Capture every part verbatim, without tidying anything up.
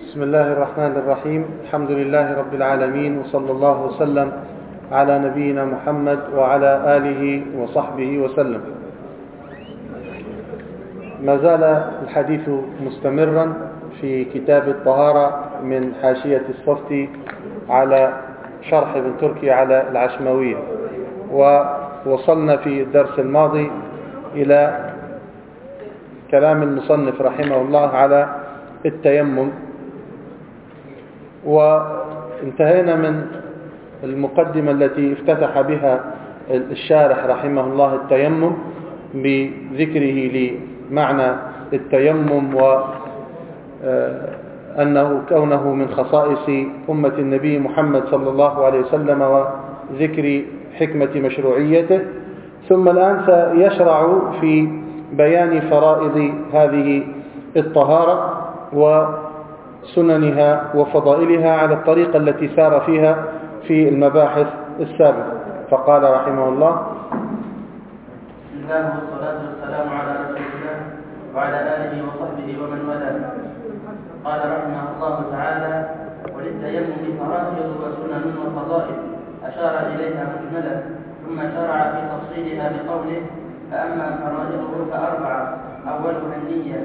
بسم الله الرحمن الرحيم. الحمد لله رب العالمين، وصلى الله وسلم على نبينا محمد وعلى آله وصحبه وسلم. ما زال الحديث مستمرا في كتاب الطهارة من حاشية الصفتي على شرح ابن تركي على العشماوية، ووصلنا في الدرس الماضي إلى كلام المصنف رحمه الله على التيمم، وانتهينا من المقدمة التي افتتح بها الشارح رحمه الله التيمم بذكره لمعنى التيمم وأنه كونه من خصائص أمة النبي محمد صلى الله عليه وسلم وذكر حكمة مشروعيته. ثم الآن سيشرع في بيان فرائض هذه الطهارة وسننها وفضائلها على الطريقة التي سار فيها في المباحث السابقة. فقال رحمه الله: بسم الله والصلاة والسلام على رسول الله وعلى آله وصحبه ومن والاه. قال رحمه الله تعالى: وللتيمم فرائض وسنن وفضائل أشار إليها مجملة، ثم شرع في تفصيلها بقوله: فأما فرائضه فأربعة، أولها النية،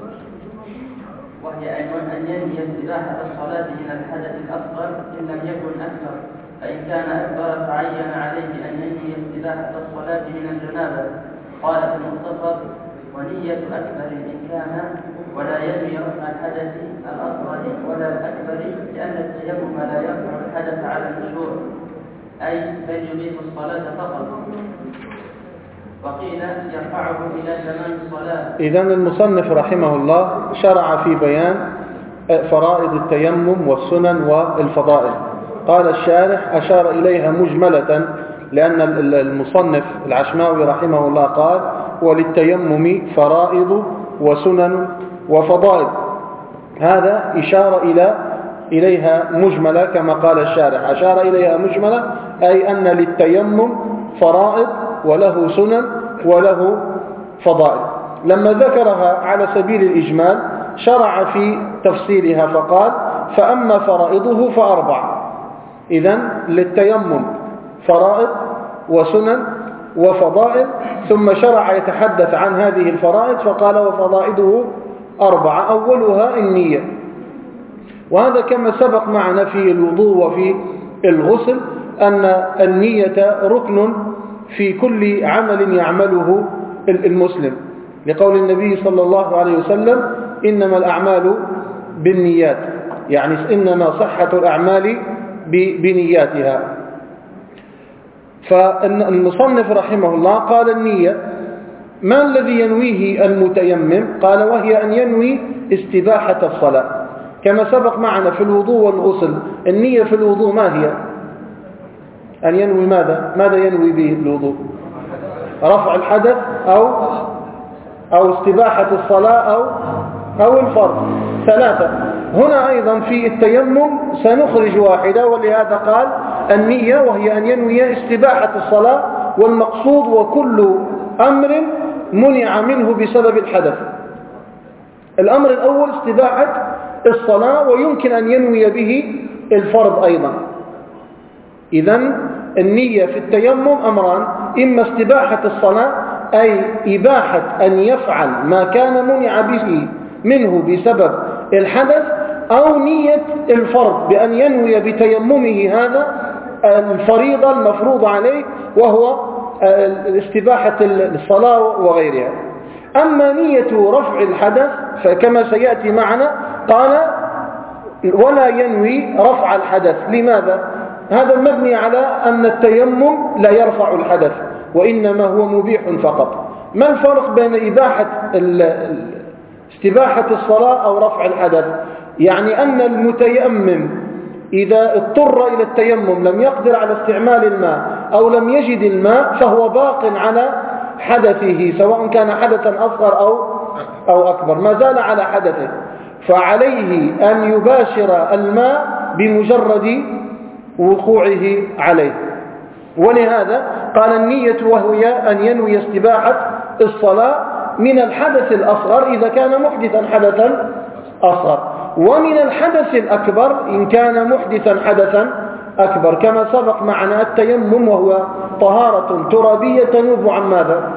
وهي أن ينوي استباحة الصلاة من الحدث الأصغر إن لم يكن أكثر، فإن كان أكبر فعين عليه أن ينوي استباحة الصلاة من الجنابة. قال في المختصر: ونية أكبر إن كان، ولا ينوي رفع الحدث الأصغر ولا الأكبر، لأن التيمم لا يرفع الحدث على المشهور، أي بل يبيح الصلاة فقط، وقيل يرفعه إلى تمام الصلاة. إذن المصنف رحمه الله شرع في بيان فرائض التيمم والسنن والفضائل. قال الشارح أشار إليها مجملة، لأن المصنف العشماوي رحمه الله قال: وللتيمم فرائض وسنن وفضائل. هذا إشارة إلى إليها مجملة كما قال الشارح، أشار إليها مجملة أي أن للتيمم فرائض وله سنن وله فضائل. لما ذكرها على سبيل الإجمال شرع في تفصيلها فقال: فأما فرائضه فأربع. إذن للتيمم فرائض وسنن وفضائل، ثم شرع يتحدث عن هذه الفرائض فقال: وفضائله أربعة، أولها النية. وهذا كما سبق معنا في الوضوء وفي الغسل أن النية ركن في كل عمل يعمله المسلم، لقول النبي صلى الله عليه وسلم: إنما الأعمال بالنيات، يعني إنما صحة الأعمال بنياتها. فالمصنف رحمه الله قال: النية ما الذي ينويه المتيمم؟ قال: وهي أن ينوي استباحة الصلاة، كما سبق معنا في الوضوء والغسل. النية في الوضوء ما هي؟ أن ينوي ماذا؟ ماذا ينوي به الوضوء؟ رفع الحدث أو أو استباحة الصلاة أو أو الفرض، ثلاثة. هنا أيضا في التيمم سنخرج واحدة، ولهذا قال النية وهي أن ينوي استباحة الصلاة، والمقصود وكل أمر منع منه بسبب الحدث. الأمر الأول استباحة الصلاة، ويمكن أن ينوي به الفرض أيضا. إذن النية في التيمم أمران: إما استباحة الصلاة أي إباحة أن يفعل ما كان منع به منه بسبب الحدث، أو نية الفرض بأن ينوي بتيممه هذا الفريضة المفروض عليه، وهو استباحة الصلاة وغيرها. أما نية رفع الحدث فكما سيأتي معنا قال: ولا ينوي رفع الحدث. لماذا؟ هذا مبني على أن التيمم لا يرفع الحدث، وإنما هو مبيح فقط. ما الفرق بين إباحة استباحة الصلاة أو رفع الحدث؟ يعني أن المتيمم إذا اضطر إلى التيمم لم يقدر على استعمال الماء أو لم يجد الماء فهو باق على حدثه، سواء كان حدثا أصغر أو أو أكبر، ما زال على حدثه، فعليه أن يباشر الماء بمجرد وقوعه عليه. ولهذا قال: النية وهي أن ينوي استباحة الصلاة من الحدث الأصغر إذا كان محدثا حدثا أصغر. ومن الحدث الأكبر إن كان محدثا حدثا أكبر، كما سبق معنا التيمم وهو طهارة ترابية تنوب عن ماذا؟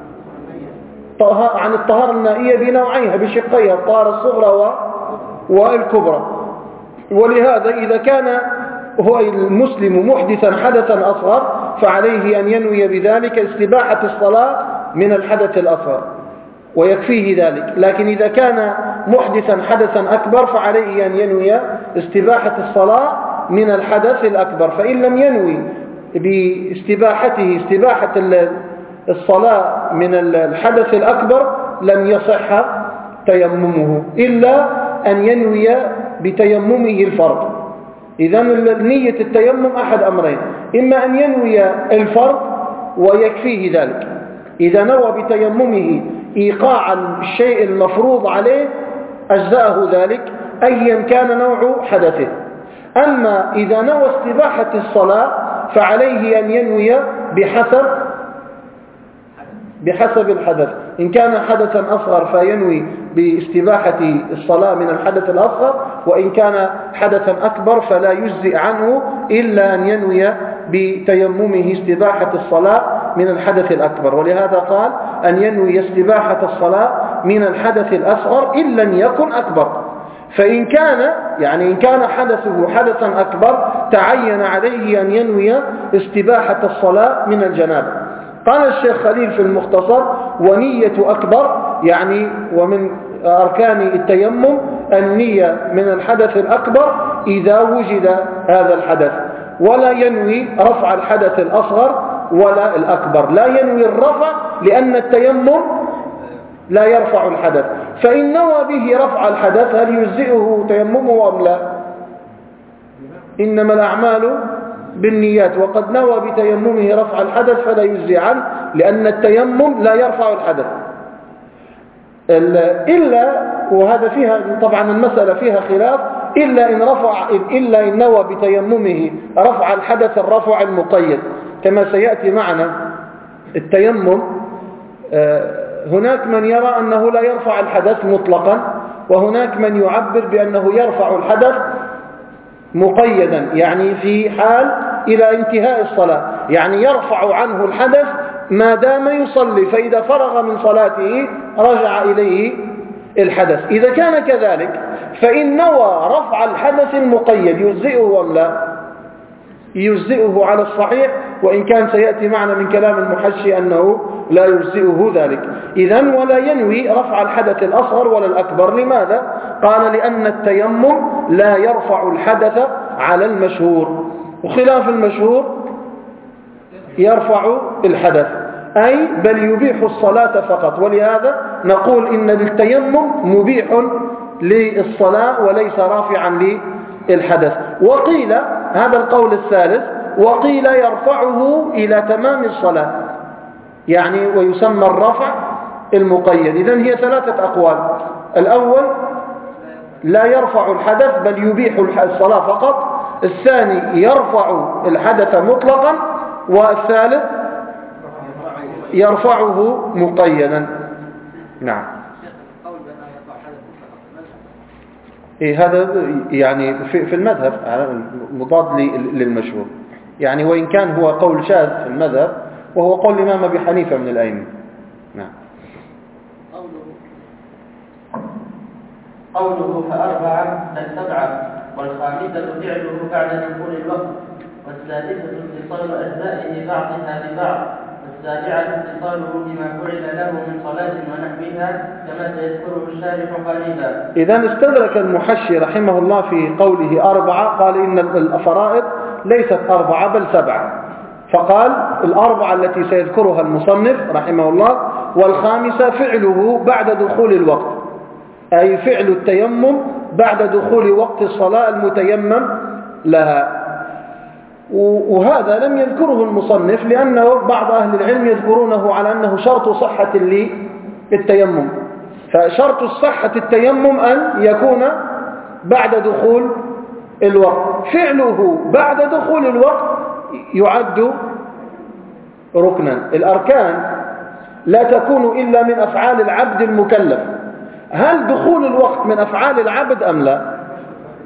عن الطهارة المائية بنوعيها بشقيها، الطهارة الصغرى والكبرى. ولهذا إذا كان هو المسلم محدثا حدثا أصغر فعليه أن ينوي بذلك استباحة الصلاة من الحدث الأصغر ويكفيه ذلك. لكن إذا كان محدثا حدثا أكبر فعليه أن ينوي استباحة الصلاة من الحدث الأكبر. فإن لم ينوي باستباحته استباحة الصلاة من الحدث الأكبر لم يصح تيممه إلا أن ينوي بتيممه الفرض. إذن نية التيمم أحد أمرين، إما أن ينوي الفرض ويكفيه ذلك، إذا نوى بتيممه إيقاع الشيء المفروض عليه أجزأه ذلك أيا كان نوع حدثه. أما إذا نوى استباحة الصلاة فعليه أن ينوي بحسب بحسب الحدث. إن كان حدثا أصغر فينوي باستباحة الصلاة من الحدث الأصغر، وإن كان حدثا أكبر فلا يجزئ عنه إلا أن ينوي بتيممه استباحة الصلاة من الحدث الأكبر. ولهذا قال أن ينوي استباحة الصلاة من الحدث الأصغر إن لم يكن أكبر. فإن كان يعني إن كان حدثه حدثا أكبر تعين عليه أن ينوي استباحة الصلاة من الجنابة. قال الشيخ خليل في المختصر: ونية أكبر، يعني ومن أركان التيمم النية من الحدث الأكبر إذا وجد هذا الحدث، ولا ينوي رفع الحدث الأصغر ولا الأكبر. لا ينوي الرفع لأن التيمم لا يرفع الحدث، فإن نوى به رفع الحدث هل يجزئه تيممه أم لا؟ إنما الأعمال بالنيات، وقد نوى بتيممه رفع الحدث فلا يجزي عنه لأن التيمم لا يرفع الحدث إلا، وهذا فيها طبعا المسألة فيها خلاف، إلا إن رفع إلا إن نوى بتيممه رفع الحدث الرفع المقيد كما سيأتي معنا. التيمم هناك من يرى أنه لا يرفع الحدث مطلقا، وهناك من يعبر بأنه يرفع الحدث مقيدا، يعني في حال إلى انتهاء الصلاة، يعني يرفع عنه الحدث ما دام يصلي، فإذا فرغ من صلاته رجع إليه الحدث. إذا كان كذلك فإن نوى رفع الحدث المقيد يجزئه أم لا؟ يجزئه على الصحيح، وإن كان سيأتي معنا من كلام المحشي أنه لا يجزئه ذلك. إذن ولا ينوي رفع الحدث الأصغر ولا الأكبر. لماذا؟ قال: لأن التيمم لا يرفع الحدث على المشهور، وخلاف المشهور يرفع الحدث، أي بل يبيح الصلاة فقط. ولهذا نقول إن التيمم مبيح للصلاة وليس رافعا للحدث. وقيل هذا القول الثالث، وقيل يرفعه إلى تمام الصلاة، يعني ويسمى الرفع المقيد. إذن هي ثلاثة أقوال: الأول لا يرفع الحدث بل يبيح الصلاة فقط، الثاني يرفع الحدث مطلقا، والثالث يرفعه مقيدا. نعم. إيه هذا يعني في في المذهب مضاد للمشهور، يعني وإن كان هو قول شاذ في المذهب، وهو قول الإمام أبي حنيفة من الأئمة. نعم. قوله فأربعة بل سبعة، والخامسة فعله بعد دخول الوقت، والسادسة اتصال أجزائه بعضها ببعض، والسابعة اتصاله بما فعل له من صلاة ونحوها كما سيذكره الشارح قريبا. إذن استدرك المحشي رحمه الله في قوله أربعة، قال إن الفرائض ليست أربعة بل سبعة، فقال الأربعة التي سيذكرها المصنف رحمه الله، والخامسة فعله بعد دخول الوقت، أي فعل التيمم بعد دخول وقت الصلاة المتيمم لها. وهذا لم يذكره المصنف لأنه بعض أهل العلم يذكرونه على أنه شرط صحة للتيمم، فشرط الصحة التيمم أن يكون بعد دخول الوقت. فعله بعد دخول الوقت يعد ركنا. الأركان لا تكون إلا من أفعال العبد المكلف. هل دخول الوقت من أفعال العبد أم لا؟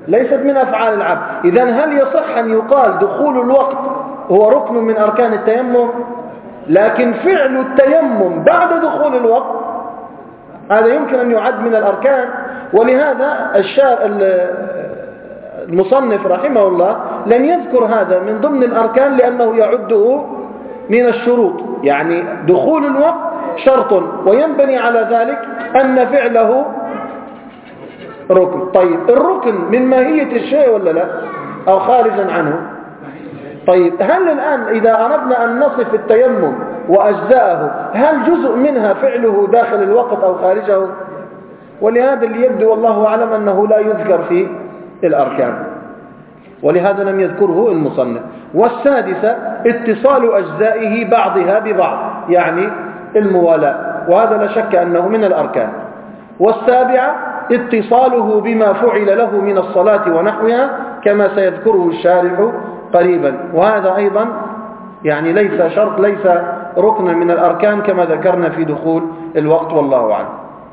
ليست من أفعال العبد. إذن هل يصح أن يقال دخول الوقت هو ركن من أركان التيمم؟ لكن فعل التيمم بعد دخول الوقت هذا يمكن أن يعد من الأركان. ولهذا الشارع المصنف رحمه الله لم يذكر هذا من ضمن الأركان لأنه يعده من الشروط. يعني دخول الوقت شرط وينبني على ذلك أن فعله ركن. طيب الركن من ماهية الشيء ولا لا أو خارجا عنه؟ طيب هل الآن إذا أردنا أن نصف التيمم وأجزاءه هل جزء منها فعله داخل الوقت أو خارجه؟ ولهذا اللي يبدو والله أعلم أنه لا يذكر في الأركان، ولهذا لم يذكره المصنف. والسادسة اتصال أجزائه بعضها ببعض، يعني الموالاة، وهذا لا شك أنه من الأركان. والسابعة اتصاله بما فعل له من الصلاة ونحوها كما سيذكره الشارح قريبا، وهذا أيضا يعني ليس شرط، ليس ركنا من الأركان كما ذكرنا في دخول الوقت، والله أعلم.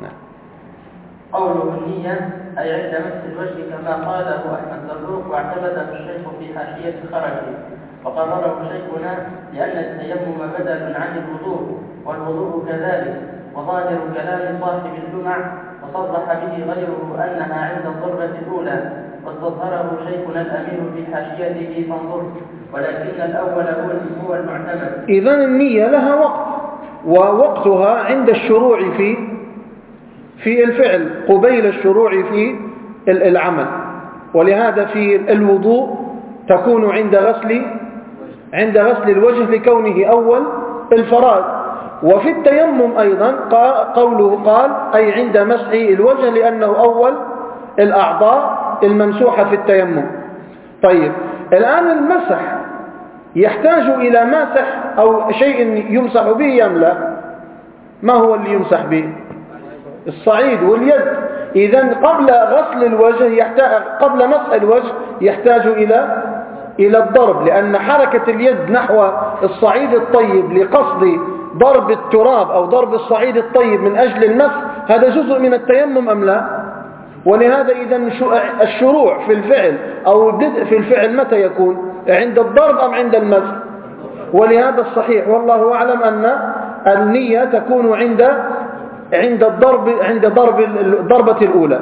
قوله النية أي عند مس الوجه كما قاله أحمد زروق واعتمده الشيخ في حاشية خرجه، وقرره شيخنا لأن التيمم بدل عن الوضوء والوضوء كذلك، وظاهر كلام صاحب اللمع وصرح به غيره أنها عند الضربة الأولى، واستظهره شيخنا الأمين في حاشيته فانظر، ولكن الأول هو المعتمد. إذن النية لها وقت، ووقتها عند الشروع في في الفعل قبيل الشروع في العمل. ولهذا في الوضوء تكون عند غسل عند غسل الوجه لكونه أول الفرائض. وفي التيمم أيضا قوله قال أي عند مسح الوجه لأنه أول الأعضاء الممسوحة في التيمم. طيب الآن المسح يحتاج إلى ماسح أو شيء يمسح به أم لا؟ ما هو اللي يمسح به؟ الصعيد واليد. إذن قبل غسل الوجه يحتاج قبل مسح الوجه يحتاج إلى إلى الضرب، لأن حركة اليد نحو الصعيد الطيب لقصد ضرب التراب أو ضرب الصعيد الطيب من أجل المسح هذا جزء من التيمم أم لا؟ ولهذا إذن الشروع في الفعل أو البدء في الفعل متى يكون؟ عند الضرب أم عند المسح؟ ولهذا الصحيح والله أعلم أن النية تكون عند عند الضرب عند ضرب الضربة الأولى.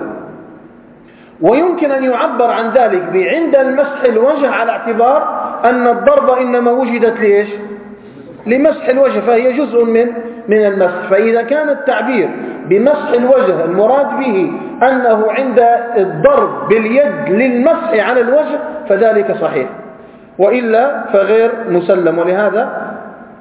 ويمكن أن يعبر عن ذلك بعند المسح الوجه على اعتبار أن الضربة إنما وجدت ليش؟ لمسح الوجه، فهي جزء من من المسح. فإذا كان التعبير بمسح الوجه المراد به أنه عند الضرب باليد للمسح على الوجه فذلك صحيح، وإلا فغير مسلم. ولهذا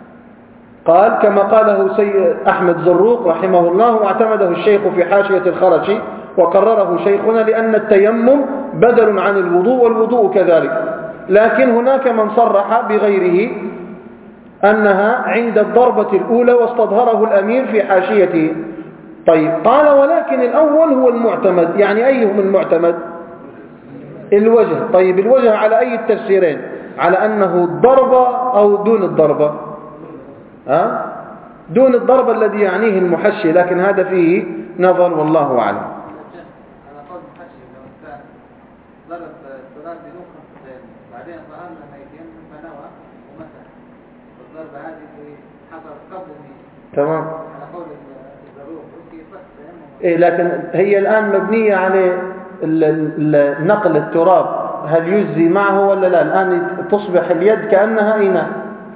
قال كما قاله سيد أحمد زروق رحمه الله واعتمده الشيخ في حاشية الخرج، وقرره شيخنا لأن التيمم بدل عن الوضوء والوضوء كذلك. لكن هناك من صرح بغيره أنها عند الضربة الأولى واستظهره الأمير في حاشيته. طيب قال ولكن الأول هو المعتمد، يعني أيهم المعتمد؟ الوجه. طيب الوجه على أي التفسيرين؟ على أنه الضربة أو دون الضربة؟ ها؟ دون الضربة الذي يعنيه المحشي، لكن هذا فيه نظر والله أعلم. على قول المحشي لو كان ضرب الصلاة بنقرة بعدين فأمر لما يتيمم فنوى ومسح، والضربة هذه حصلت قبل النية. تمام. على قول الضروب وكيف التيمم. إيه لكن هي الآن مبنية على نقل التراب، هل يجزي معه ولا لا؟ الآن تصبح اليد كأنها إناء،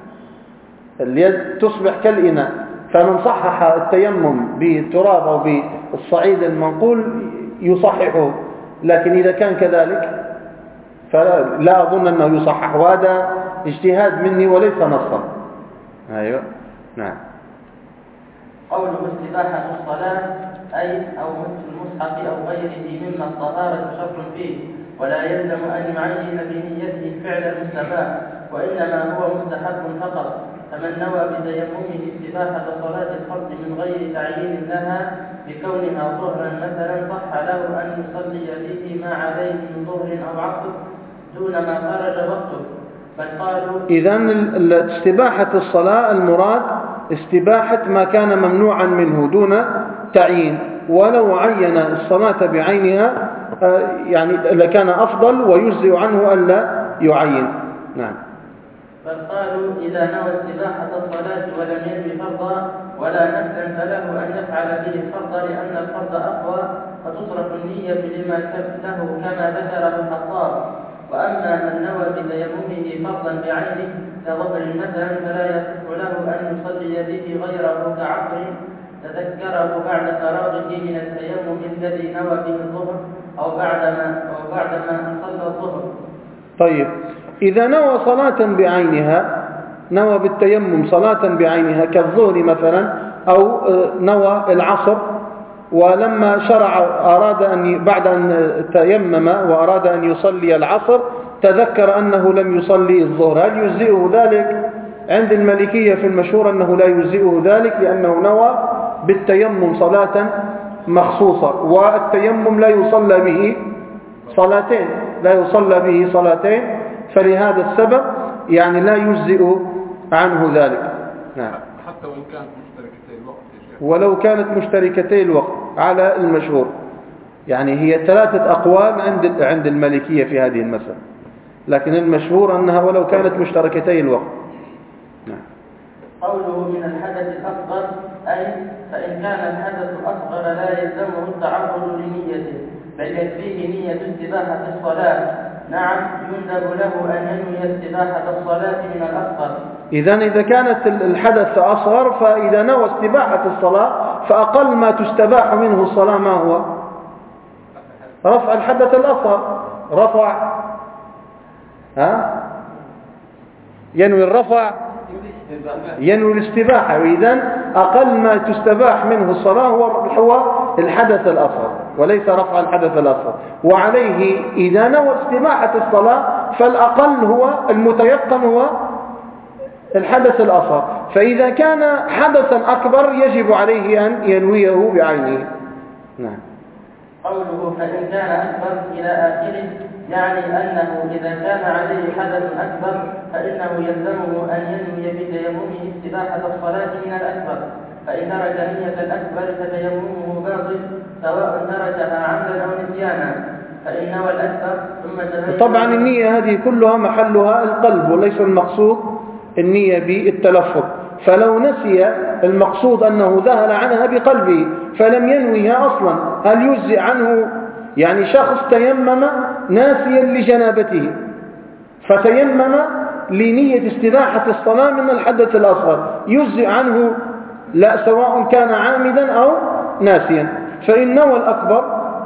اليد تصبح كالإناء، فمن صحح التيمم بالتراب أو بالصعيد المنقول يصححه، لكن إذا كان كذلك فلا أظن أنه يصحح، وهذا اجتهاد مني وليس نصا. أيوة نعم. قوله استباحة الصلاة أي أو مس المصحف أو غيره مما الطهارة شرط فيه، ولا يلزم أن يعين بنيته فعل المستباح، وإنما هو مستحب فقط. فمن نوى بتيممه استباحة صلاة الفرض من غير تعيين لها بكونها ظهرا مثلا صح له أن يصلي فيه ما عليه من ظهر أو عصر دون ما خرج وقته. بل قالوا إذن استباحة الصلاة المراد استباحة ما كان ممنوعا منه دون تعيين، ولو عين الصلاة بعينها يعني لكان أفضل ويجزئ عنه ألا يعين. نعم. بل قالوا إذا نوى استباحة الصلاة ولم ينوي فرضا ولا نفلا فله أن يفعل به الفرض لأن الفرض أقوى فتصرف النية لما له كما ذكره الخطاب. وأما من نوى بتيممه فرضا بعينه كظهر مثلا فلا يصح له أن يصلي به غيره كعصر تذكره بعد فراغه من التيمم الذي نوى به الظهر أو بعدما أو بعدما صلى الظهر. طيب، إذا نوى صلاة بعينها، نوى بالتيمم صلاة بعينها كالظهر مثلا، أو نوى العصر، ولما شرع أراد أن بعد أن تيمم وأراد أن يصلي العصر تذكر أنه لم يصلي الظهر، هل يجزئه ذلك؟ عند المالكية في المشهور أنه لا يجزئه ذلك، لأنه نوى بالتيمم صلاة مخصوصة، والتيمم لا يصلى به صلاتين لا يصلى به صلاتين فلهذا السبب يعني لا يجزئ عنه ذلك. نعم. حتى وإن كانت مشتركتي الوقت يا شيخ. ولو كانت مشتركتي الوقت على المشهور، يعني هي ثلاثة أقوال عند عند المالكية في هذه المسألة، لكن المشهور أنها ولو كانت مشتركتي الوقت. نعم. قوله من الحدث الأصغر أي فإن كان الحدث الأصغر لا يلزمه التعرض لنيته بل يكفيه نية استباحة الصلاة. نعم، يندب له أن ينوي استباحة الصلاة من الأصغر. إذن إذا كانت الحدث أصغر فإذا نوى استباحة الصلاة فأقل ما تستباح منه الصلاة ما هو؟ رفع الحدث الأصغر. رفع ها؟ ينوي الرفع، ينوي الاستباحة، وإذن أقل ما تستباح منه الصلاة هو الحدث الأصغر وليس رفع الحدث الأصغر. وعليه إذا نوى استباحة الصلاة فالأقل هو المتيقن هو الحدث الأصغر، فإذا كان حدثا أكبر يجب عليه أن ينويه بعينه. نعم. قوله فإن كان أكبر إلى آخره يعني أنه إذا كان عليه حدث أكبر فإنه يلزمه أن ينوي بتيممه استباحة الصلاة من الأكبر، فإن ترك نية الأكبر فتيممه باطل سواء تركها عمدا أو نسيانا. فإن نوى الأكبر ثم تبين. طبعا النية هذه كلها محلها القلب وليس المقصود النية بالتلفظ، فلو نسي المقصود أنه ذهل عنها بقلبه فلم ينويها أصلا هل يجزئ عنه؟ يعني شخص تيمم ناسيا لجنابته فتيمم لنية استباحة الصلاة من الحدث الأصغر، يجزئ عنه؟ لا، سواء كان عامدا أو ناسيا. فإن نوى الأكبر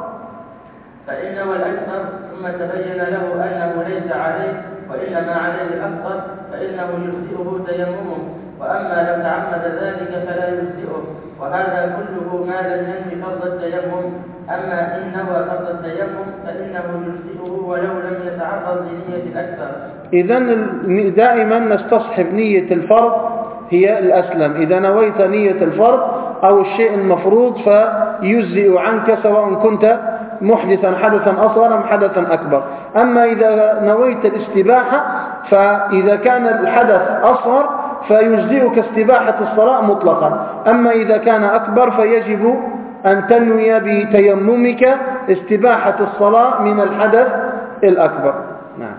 فإن نوى الأكبر ثم تبين له أنه ليس عليه وإنما عليه الأكبر فإنه يجزئه تيممه، وأما لو تعمد ذلك فلا يجزئه، وهذا كله ما لم ينوي فرض التيمم. أما إن نوى فرض التيمم فإنه يجزئه ولو لم يتعرض لنية الأكبر. إذن دائما نستصحب نية الفرض هي الأسلم. إذا نويت نية الفرض أو الشيء المفروض فيجزئ عنك سواء كنت محدثا حدثا أصغر أم حدثا أكبر. أما إذا نويت الاستباحة فإذا كان الحدث أصغر فيجزئك استباحة الصلاة مطلقا، أما إذا كان أكبر فيجب أن تنوي بتيممك استباحة الصلاة من الحدث الأكبر. نعم.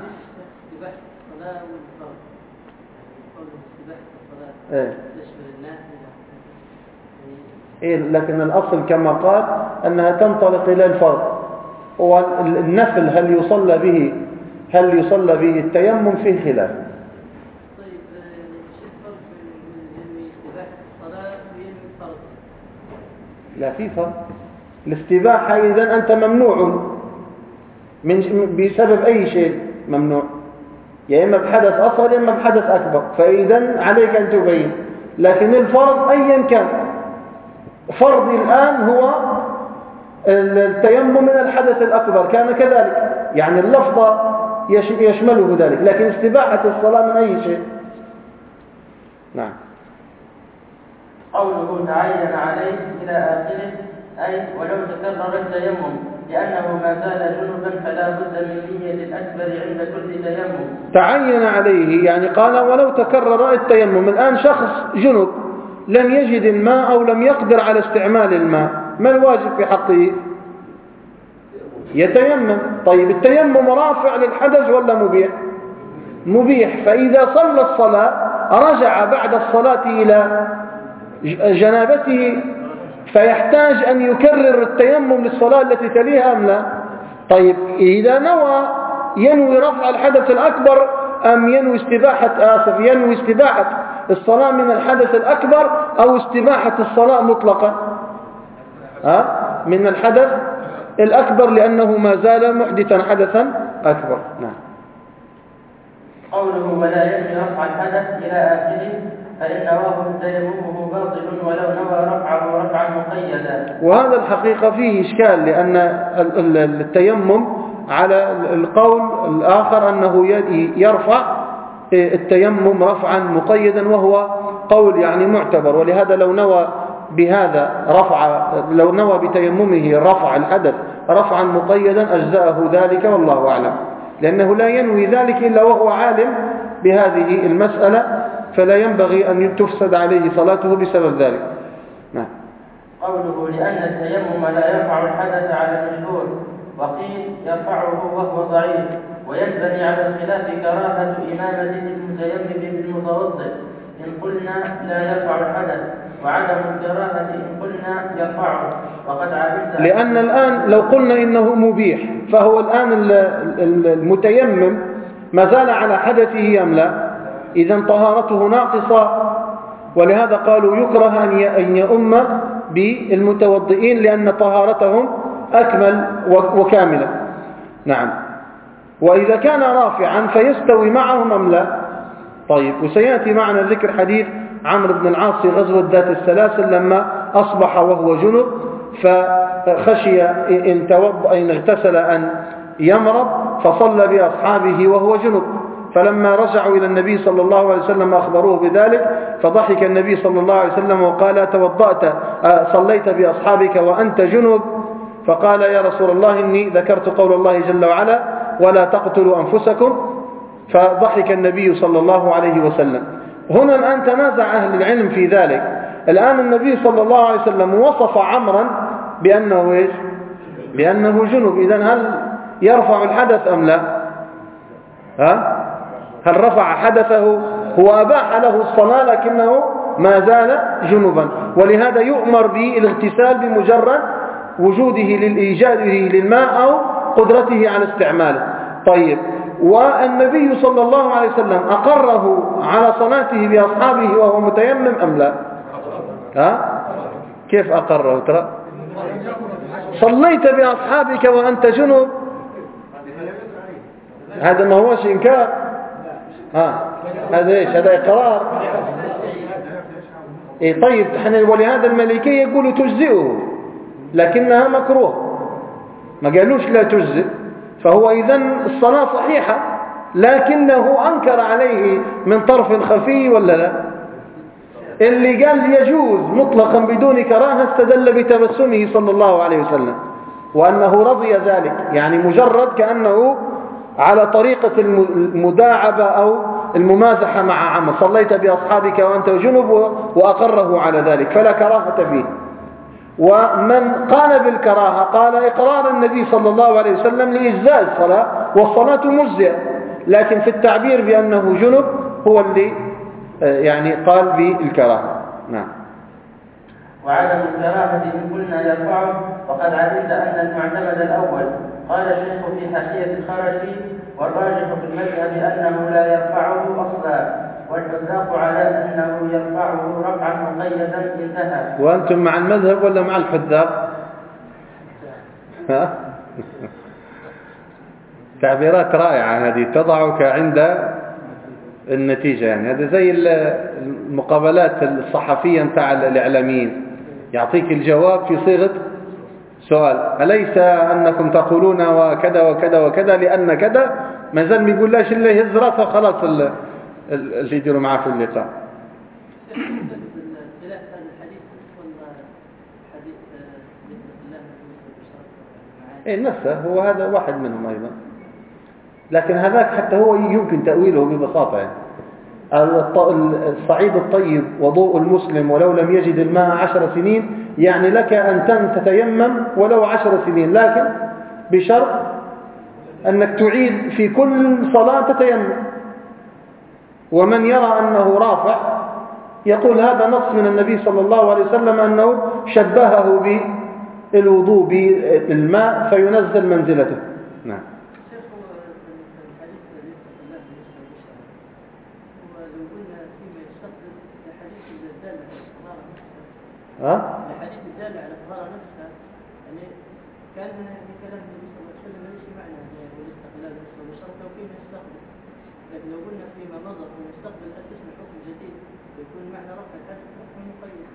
إيه. إيه، لكن الأصل كما قال أنها تنطلق إلى الفرض، والنفل هل يصلى به هل يصلى به التيمم فيه خلاف. طيب شيء فرق بين استباحة الصلاة وبين الفرض؟ لا، في فرق. الاستباحة إذا أنت ممنوع من بسبب أي شيء، ممنوع يا إما بحدث أصغر يا إما بحدث أكبر، فإذا عليك أن تبين. لكن الفرض أيا كان، فرضي الآن هو التيمم من الحدث الأكبر كان كذلك، يعني اللفظ يشمله ذلك، لكن استباحة الصلاة من أي شيء. نعم. قوله تعين عليه إلى آخره أي ولو تكرر التيمم لأنه ما زال جنبا فلا بد من نية الأكبر عند كل تيمم. تعين عليه يعني قال ولو تكرر التيمم. الآن شخص جنب لم يجد الماء أو لم يقدر على استعمال الماء، ما الواجب في حقه؟ يتيمم. طيب التيمم رافع للحدث ولا مبيح؟ مبيح. فإذا صلى الصلاة رجع بعد الصلاة إلى جنابته فيحتاج أن يكرر التيمم للصلاة التي تليها أم لا؟ طيب إذا نوى ينوي رفع الحدث الأكبر أم ينوي استباحة آسف ينوي استباحة الصلاة من الحدث الأكبر أو استباحة الصلاة مطلقا؟ ها؟ من الحدث الأكبر لأنه ما زال محدثا حدثا أكبر. نعم. قوله ولا يجري رفع الحدث إلى آخره فإن نواه تيممه باطل ولو نوى رفعه رفعا مقيدا. وهذا الحقيقة فيه إشكال لأن التيمم على القول الآخر أنه يرفع التيمم رفعا مقيدا وهو قول يعني معتبر، ولهذا لو نوى بهذا رفع لو نوى بتيممه رفع الحدث رفعا مقيدا أجزأه ذلك والله أعلم، لأنه لا ينوي ذلك إلا وهو عالم بهذه المسألة فلا ينبغي أن تفسد عليه صلاته بسبب ذلك. نعم. قوله لأن التيمم لا يرفع الحدث على المشهور وقيل يرفعه وهو ضعيف وينبني على الخلاف كراهة إمامة المتيمم بالمتوضئ إن قلنا لا يرفع الحدث وعدم الكراهة إن قلنا يرفعه وقد عرفت. لأن الآن لو قلنا إنه مبيح فهو الآن المتيمم ما زال على حدثه أم لا؟ إذن طهارته ناقصة، ولهذا قالوا يكره أن يؤم بالمتوضئين لأن طهارتهم أكمل وكاملة. نعم. وإذا كان رافعا فيستوي معهم أم لا؟ طيب. وسيأتي معنا ذكر حديث عمرو بن العاص في غزوة ذات السلاسل لما أصبح وهو جنب فخشي إن توضأ إن اغتسل أن يمرض فصلى بأصحابه وهو جنب، فلما رجعوا إلى النبي صلى الله عليه وسلم أخبروه بذلك فضحك النبي صلى الله عليه وسلم وقال توضأت صليت بأصحابك وأنت جنب؟ فقال يا رسول الله إني ذكرت قول الله جل وعلا ولا تقتلوا أنفسكم، فضحك النبي صلى الله عليه وسلم. هنا الآن تنازع أهل العلم في ذلك. الآن النبي صلى الله عليه وسلم وصف عمرا بأنه إيش؟ بأنه جنب. إذن هل يرفع الحدث أم لا؟ ها؟ هل رفع حدثه؟ هو أباح له الصلاة لكنه ما زال جنبا، ولهذا يؤمر بالاغتسال بمجرد وجوده للإيجاد للماء أو قدرته على استعماله. طيب. والنبي صلى الله عليه وسلم أقره على صلاته بأصحابه وهو متيمم أم لا؟ ها؟ كيف أقره؟ ترى صليت بأصحابك وأنت جنب، هذا ما هوش إنكار. ها هذا إيش؟ هذا إقرار. إيه طيب. ولهذا المالكية يقولوا تجزئه لكنها مكروه، ما قالوش لا تجزئ، فهو إذن الصلاة صحيحة لكنه أنكر عليه من طرف خفي ولا لا؟ اللي قال يجوز مطلقا بدون كراهة استدل بتبسمه صلى الله عليه وسلم وأنه رضي ذلك، يعني مجرد كأنه على طريقة المداعبة أو الممازحة مع عمر، صليت بأصحابك وأنت جنب وأقره على ذلك فلا كراهة فيه. ومن قال بالكراهة قال إقرار النبي صلى الله عليه وسلم لإجزاء الصلاة والصلاة مجزئة، لكن في التعبير بأنه جنب هو اللي يعني قال بالكراهة. نعم. وعدم الكراهة إن قلنا يرفعه وقد علمت أن المعتمد الأول. قال الشيخ في حاشية الخرشي والراجح في المذهب أنه لا يرفعه أصلا والحذاق على أنه يرفعه رفعا مقيدا انتهى. وأنتم مع المذهب ولا مع الحذاق؟ تعبيرات رائعة هذه تضعك عند النتيجة، يعني هذا زي المقابلات الصحفية متاع الإعلاميين، يعطيك الجواب في صيغة سؤال، أليس أنكم تقولون وكذا وكذا وكذا لأن كذا، ما زال ما يقول إلا يهز راسه خلاص اللي يديروا معاه في اللقاء. إيه نفسه هو هذا واحد منهم أيضا، لكن هذاك حتى هو يمكن تأويله ببساطة، يعني الصعيد الطيب وضوء المسلم ولو لم يجد الماء عشر سنين، يعني لك أن تتيمم ولو عشر سنين، لكن بشرط أنك تعيد في كل صلاة تتيمم. ومن يرى أنه رافع يقول هذا نص من النبي صلى الله عليه وسلم أنه شبهه بالوضوء بالماء فينزل منزلته. نعم. ها؟ الحديث الدال على الطهارة نفسها يعني كان من كلام النبي صلى الله عليه وسلم ليس معنى والاستقلال نفسه بشرط توكيل يستقبل، لكن لو قلنا فيما مضى ونستقبل اسم حكم جديد يكون معنى رفع الحدث حكم مقيد.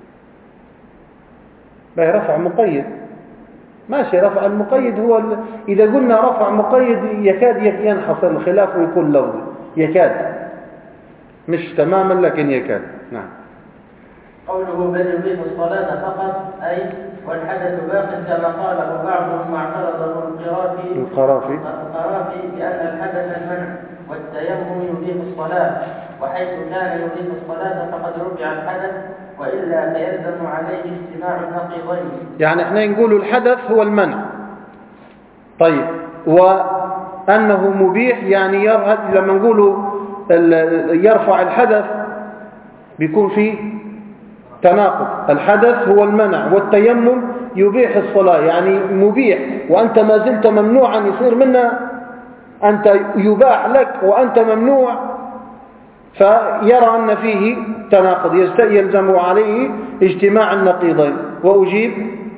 لا رفع مقيد ماشي، رفع المقيد هو ال... إذا قلنا رفع مقيد يكاد ينحصر الخلاف ويكون لفظي، يكاد مش تماما لكن يكاد. نعم. قوله بل يبيح الصلاة فقط أي والحدث باق كما قاله بعضهم اعترضه القرافي القرافي القرافي بأن الحدث المنع والتيمم يبيح الصلاة، وحيث كان يبيح الصلاة فقد رفع الحدث وإلا فيلزم عليه اجتماع النقيضين. يعني احنا نقول الحدث هو المنع، طيب وأنه مبيح يعني يرهد لما نقول يرفع الحدث بيكون فيه تناقض. الحدث هو المنع والتيمم يبيح الصلاة، يعني مبيح وأنت ما زلت ممنوعا يصير منا، أنت يباح لك وأنت ممنوع، فيرى أن فيه تناقض يلزم عليه اجتماع النقيضين. وأجيب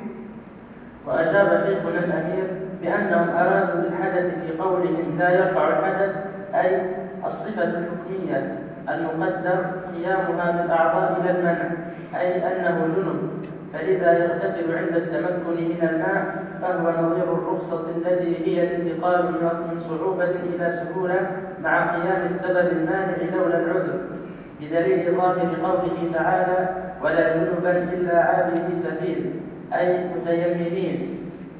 وأجاب شيخنا الأمير بأنهم أرادوا بالحدث في قولهم لا يرفع الحدث أي الصفة الحكمية المقدر قيامها بالأعضاء إلى المنع، أي أنه جنب، فلذا يغتسل عند التمكن من الماء، فهو نظير الرخصة التي هي الانتقال من صعوبة إلى سهولة مع قيام السبب المانع لولا العذر، بدليل ظاهر قوله تعالى ولا جنبا إلا عابري سبيل أي متيممين.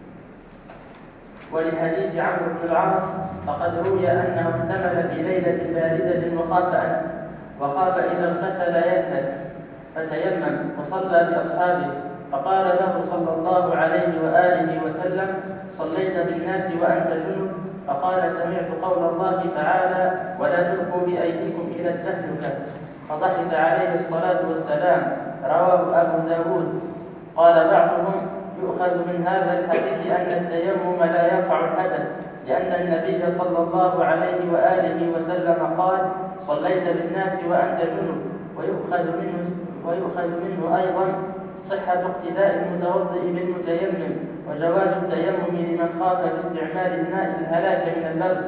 ولحديث عمرو بن العاص فقد روي أنه احتمل في ليلة باردة وخاف أن وخاف إذا اغتسل يهلك فتيمم وصلى بأصحابه، فقال له صلى الله عليه وآله وسلم صليت بالناس وأنت جنب؟ فقال سمعت قول الله تعالى ولا تلقوا بأيديكم إلى التهلكة، فضحك عليه الصلاة والسلام. رواه أبو داود. قال بعضهم يؤخذ من هذا الحديث أن التيمم لا يرفع الحدث، لأن النبي صلى الله عليه وآله وسلم قال صليت بالناس وأنت جنب، ويؤخذ منه, ويؤخذ منه أيضا صحة اقتداء المتوضئ بالمتيمم وجواز التيمم لمن خاف باستعمال الماء الهلاك من اللبس.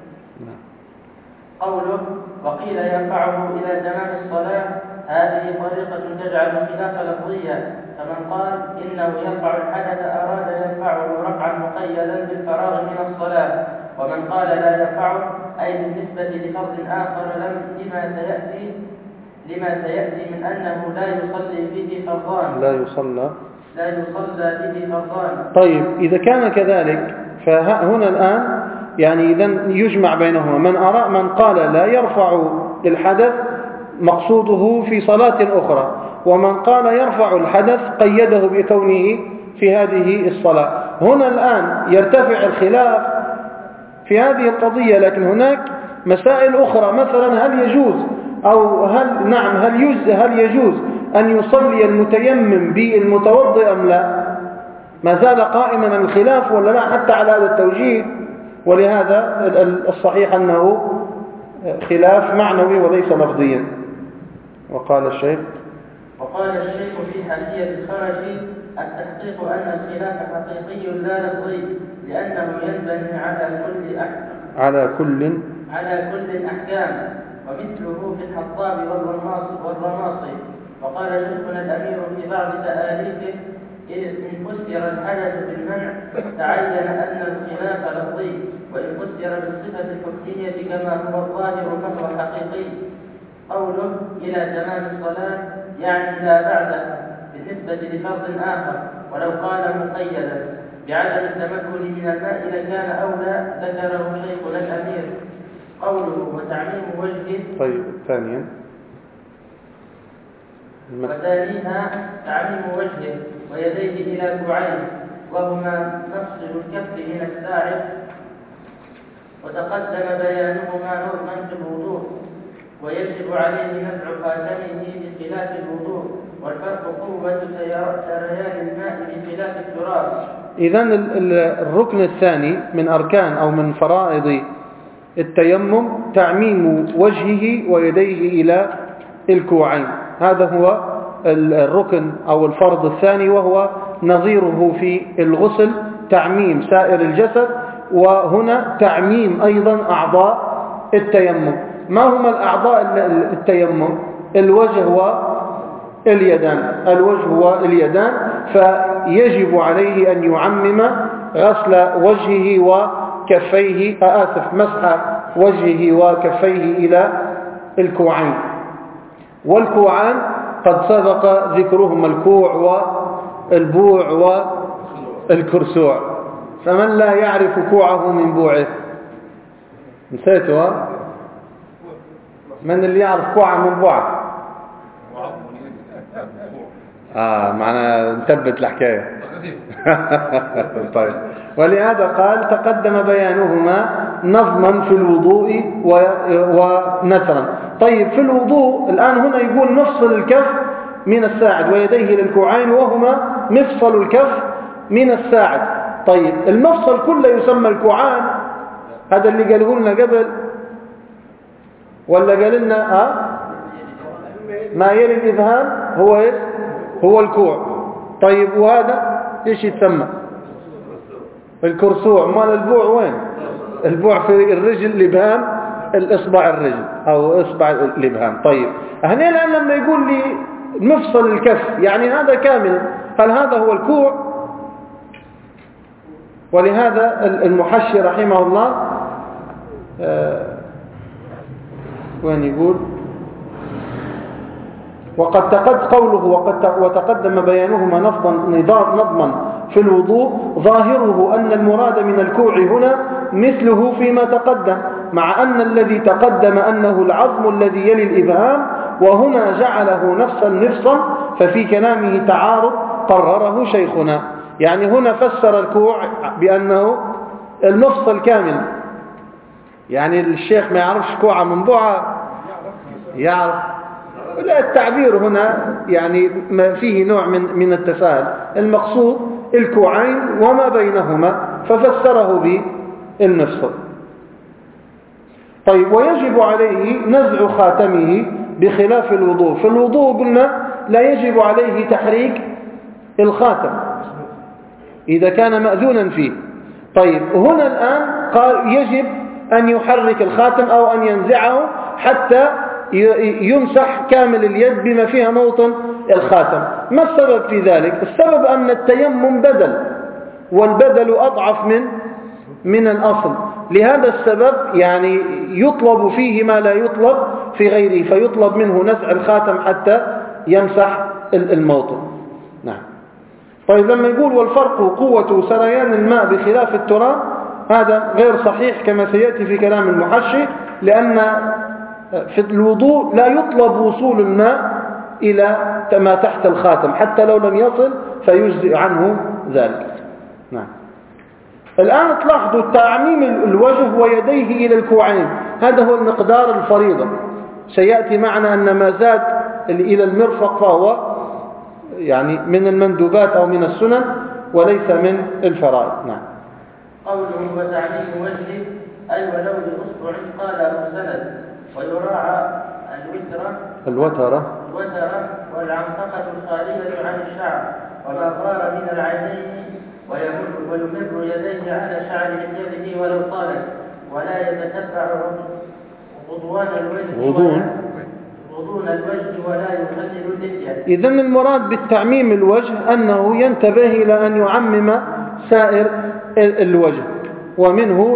قوله وقيل يرفعه إلى تمام الصلاة، هذه طريقة تجعل خلاف لفظية، فمن قال إنه يرفع الحدث أراد يرفعه رفعا مقيدا بالفراغ من الصلاة، ومن قال لا يرفعه أي بالنسبة لفرض آخر لما سيأتي لما سيأتي من أنه لا يصلي به فرضان لا يصلى لا يصلى به فرضان. طيب إذا كان كذلك فهنا الآن يعني إذن يجمع بينهما، من أرى من قال لا يرفع الحدث مقصوده في صلاة أخرى، ومن قال يرفع الحدث قيده بكونه في هذه الصلاة. هنا الآن يرتفع الخلاف في هذه القضية، لكن هناك مسائل أخرى، مثلا هل يجوز أو هل نعم هل يجوز هل يجوز أن يصلي المتيمم بالمتوضئ أم لا؟ ما زال قائما الخلاف ولا لا حتى على هذا التوجيه، ولهذا الصحيح أنه خلاف معنوي وليس لفظيا. وقال الشيخ وقال الشيخ في حاشية الخرشي التحقيق أن الخلاف حقيقي لا لفظي، لأنه ينبني على كل أحكام على كل على كل أحكام، ومثله في الحطاب والرماصي. وقال شيخنا الأمير في بعض تآليفه إن فسر الحدث بالمنع تعين أن الخلاف لفظي، وإن فسر بالصفة الحكمية كما هو الظاهر فهو حقيقي. قوله إلى تمام الصلاة يعني لا بعده بالنسبة لفرض آخر، ولو قال مقيدا بعدم التمكن من الماء لكان أولى، ذكره شيخنا الأمير. قوله وتعميم وجهه طيب ثانيا وثانيها تعميم وجهه ويديه إلى كوعيه، وهما مفصل الكف من الساعد، وتقدم بيانهما نظما في الوضوء، ويجب عليه نزع خاتمه بخلاف الوضوء، والفرق قوة سريان الماء بخلاف التراب. إذن الركن الثاني من أركان أو من فرائض التيمم تعميم وجهه ويديه إلى الكوعين، هذا هو الركن أو الفرض الثاني، وهو نظيره في الغسل تعميم سائر الجسد، وهنا تعميم أيضا أعضاء التيمم. ما هما الأعضاء التيمم؟ الوجه واليدان، الوجه واليدان، فيجب عليه أن يعمم غسل وجهه وكفيه آسف مسح وجهه وكفيه إلى الكوعين. والكوعان قد سبق ذكرهما الكوع والبوع والكرسوع، فمن لا يعرف كوعه من بوعه نسيته؟ من اللي يعرف كوعه من بوعه؟ آه معنا نثبت الحكاية. طيب، ولهذا قال تقدم بيانهما نظما في الوضوء ونثرا. طيب، في الوضوء الآن هنا يقول مفصل الكف من الساعد ويديه للكوعين، وهما مفصل الكف من الساعد. طيب، المفصل كله يسمى الكوعان، هذا اللي قاله لنا قبل ولا قال لنا آه؟ ما يلي الإبهام هو إيش؟ هو الكوع. طيب، وهذا إيش يتسمى؟ الكرسوع. مال البوع وين؟ البوع في الرجل، الإبهام الإصبع الرجل أو إصبع الإبهام. طيب، هنا الآن لما يقول لي مفصل الكف يعني هذا كامل، هل هذا هو الكوع؟ ولهذا المحشي رحمه الله آه وين يقول وقد تقد قوله وقد وتقدم بيانهما نظما نظما في الوضوء، ظاهره أن المراد من الكوع هنا مثله فيما تقدم، مع أن الذي تقدم أنه العظم الذي يلي الإبهام، وهنا جعله نفس المفصل، ففي كلامه تعارض قرره شيخنا. يعني هنا فسر الكوع بأنه المفصل كامل، يعني الشيخ ما يعرفش كوعة من بوعة، يعرف. لا، التعبير هنا يعني ما فيه نوع من من التساهل، المقصود الكوعين وما بينهما، ففسره بالمفصل. طيب، ويجب عليه نزع خاتمه بخلاف الوضوء. في الوضوء قلنا لا يجب عليه تحريك الخاتم إذا كان مأذونا فيه. طيب، هنا الآن قال يجب أن يحرك الخاتم أو أن ينزعه حتى يمسح كامل اليد بما فيها موطن الخاتم. ما السبب في ذلك؟ السبب أن التيمم بدل، والبدل أضعف من من الأصل. لهذا السبب يعني يطلب فيه ما لا يطلب في غيره، فيطلب منه نزع الخاتم حتى يمسح الموطن. نعم. طيب، لما يقول والفرق قوة سريان الماء بخلاف التراب، هذا غير صحيح كما سيأتي في كلام المحشي، لأن في الوضوء لا يطلب وصول الماء إلى ما تحت الخاتم، حتى لو لم يصل فيجزئ عنه ذلك. نعم. الآن تلاحظوا تعميم الوجه ويديه إلى الكوعين، هذا هو المقدار الفريضة. سيأتي معنا أن ما زاد إلى المرفق فهو يعني من المندوبات أو من السنن وليس من الفرائض. نعم. قوله وتعميم وجهه أي ولو بأصبع قاله سند، ويراعى الوترة الوترة الوترة والعنققة الخالية عن الشعر وما ظهر من العينين، ويمر ويمر يديه على شعر لحيته ولو طالت، ولا يتتبع غضوان الوجه غضون غضون الوجه ولا يخلل اللحية. إذن المراد بالتعميم الوجه أنه ينتبه إلى أن يعمم سائر الوجه، ومنه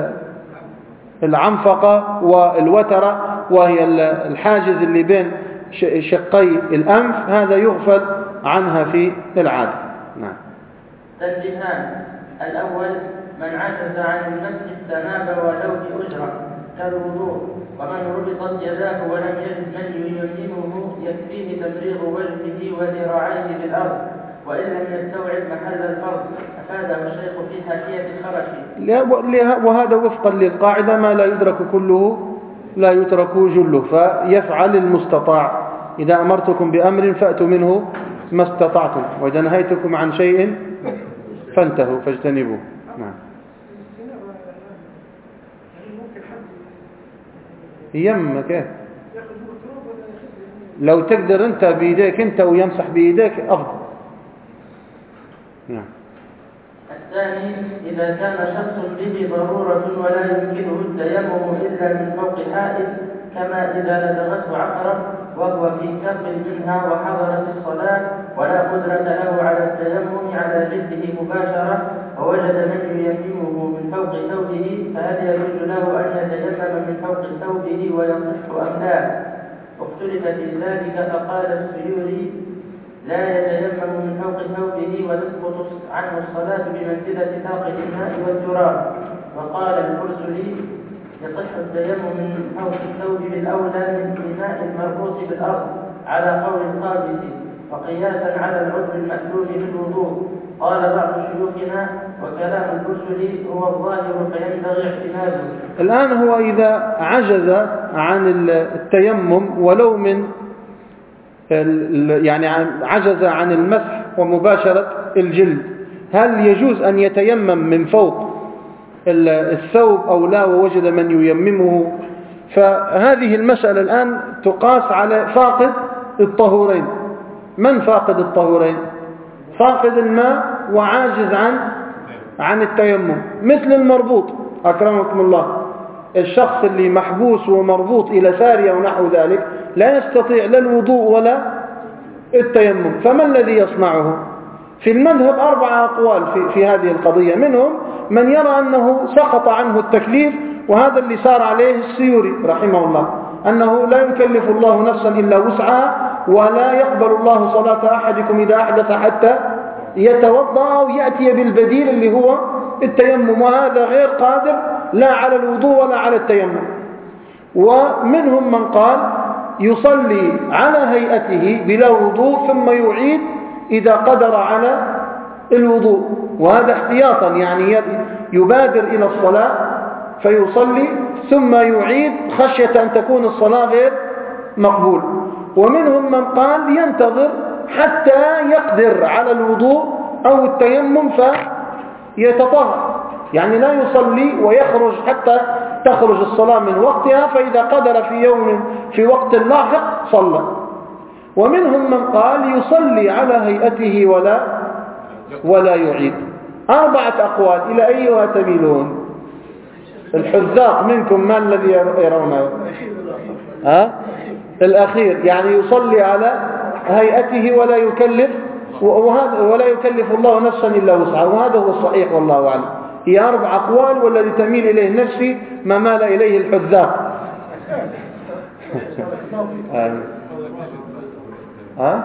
العنفقة والوترة، وهي الحاجز اللي بين شقي الأنف، هذا يغفل عنها في العادة. نعم. تنبيهان: الأول من عجز عن المسح استناب ولو بأجرة كالوضوء، ومن ربطت يداه ولم يجد من ييمنه يكفيه تمريض وجهه وذراعيه بالأرض، وإن لم يستوعب محل الفرض أفاده الشيخ في حاشية الخرشي. لا، وهذا وفقا للقاعدة ما لا يدرك كله لا يترك جله، فيفعل المستطاع. إذا أمرتكم بأمر فأتوا منه ما استطعتم، وإذا نهيتكم عن شيء فانتهوا فاجتنبوه. نعم. يمك لو تقدر أنت بيديك أنت ويمسح بيديك أفضل. نعم. الثاني إذا كان شخص به ضرورة ولا يمكنه التيمم إلا من فوق حائط، كما إذا لدغته عقرب وهو في كرب منها وحضرت الصلاة ولا قدرة له على التيمم على جلده مباشرة، ووجد من ييممه من فوق ثوبه، فهل يجوز له أن يتيمم من فوق ثوبه ويصح أم لا؟ اختلف في ذلك، فقال السيوري لا يتيمم من فوق ثوبه وتسقط عنه الصلاة بمنزلة ساقط الماء والتراب. وقال البرسلي يصح التيمم من فوق الثوب بالأولى من الماء المربوط بالأرض على قول القابس، وقياسا على العضو المألوف بالوضوء. قال بعض شيوخنا وكلام البرسلي هو الظاهر فينبغي اعتماده. الآن هو إذا عجز عن التيمم ولو من يعني عجز عن المسح ومباشرة الجلد، هل يجوز أن يتيمم من فوق الثوب أو لا ووجد من ييممه؟ فهذه المسألة الآن تقاس على فاقد الطهورين. من فاقد الطهورين؟ فاقد الماء وعاجز عن عن التيمم، مثل المربوط أكرمكم الله، الشخص اللي محبوس ومربوط إلى سارية ونحو ذلك لا يستطيع لا الوضوء ولا التيمم، فما الذي يصنعه؟ في المذهب أربع أقوال في, في هذه القضية. منهم من يرى أنه سقط عنه التكليف، وهذا اللي صار عليه السيوري رحمه الله، أنه لا يكلف الله نفسا إلا وسعها، ولا يقبل الله صلاة أحدكم إذا أحدث حتى يتوضأ أو يأتي بالبديل اللي هو التيمم، وهذا غير قادر لا على الوضوء ولا على التيمم. ومنهم من قال يصلي على هيئته بلا وضوء ثم يعيد إذا قدر على الوضوء، وهذا احتياطا، يعني يبادر إلى الصلاة فيصلي ثم يعيد خشية أن تكون الصلاة غير مقبول. ومنهم من قال ينتظر حتى يقدر على الوضوء أو التيمم فيتطهر، يعني لا يصلي ويخرج حتى تخرج الصلاة من وقتها، فإذا قدر في يوم في وقت لاحق صلى. ومنهم من قال يصلي على هيئته ولا ولا يعيد. أربعة أقوال، إلى أيها تميلون؟ الحذاق منكم ما الذي يرونه؟ ها؟ الأخير، يعني يصلي على هيئته ولا يكلف وهذا ولا يكلف الله نفسا إلا وسعها، وهذا هو الصحيح والله أعلم. هي أربع أقوال، والذي تميل إليه نفسي ما مال إليه الحذاق. ها؟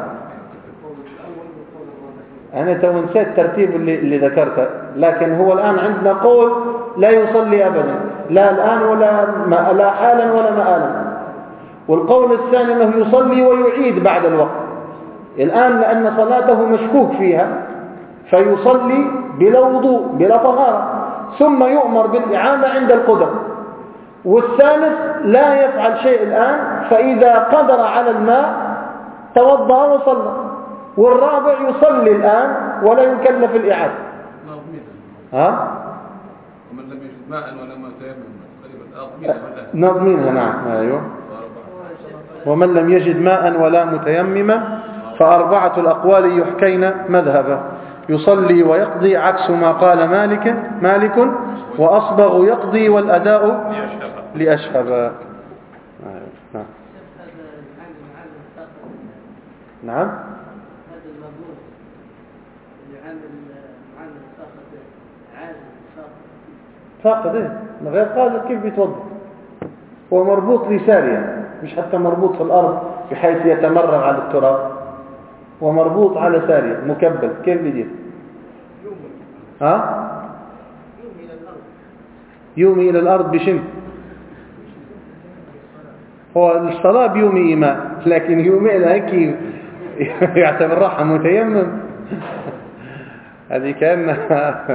أنا تو نسيت الترتيب اللي, اللي ذكرته، لكن هو الآن عندنا قول لا يصلي أبدا، لا الآن ولا ما لا حالا ولا مآلا. والقول الثاني أنه يصلي ويعيد بعد الوقت. الآن لأن صلاته مشكوك فيها فيصلي بلا وضوء بلا طهارة، ثم يؤمر بالإعادة عند القدر. والثالث لا يفعل شيء الآن، فإذا قدر على الماء توضأ وصلى. والرابع يصلي الآن ولا يكلف الإعادة. ها؟ ومن لم يجد ماء ولا ما تيمم نظمينها. نعم أيوه. ومن لم يجد ماء ولا متيمما فأربعة الأقوال يحكين مذهبا: يصلي ويقضي عكس ما قال مالك مالك وأصبغ يقضي والأداء لأشهب. نعم. نعم. فاقد ايه غير قادر كيف بيتوضا؟ هو مربوط لسارية، مش حتى مربوط في الأرض بحيث يتمرغ على التراب، ومربوط على سارية مكبل، كيف بيدير؟ ها؟ يومي إلى الأرض بشن. هو الصلاة بيومي إيمان، لكن يومي إلى هيك يعتبر راحة متيمم. هذه كأنها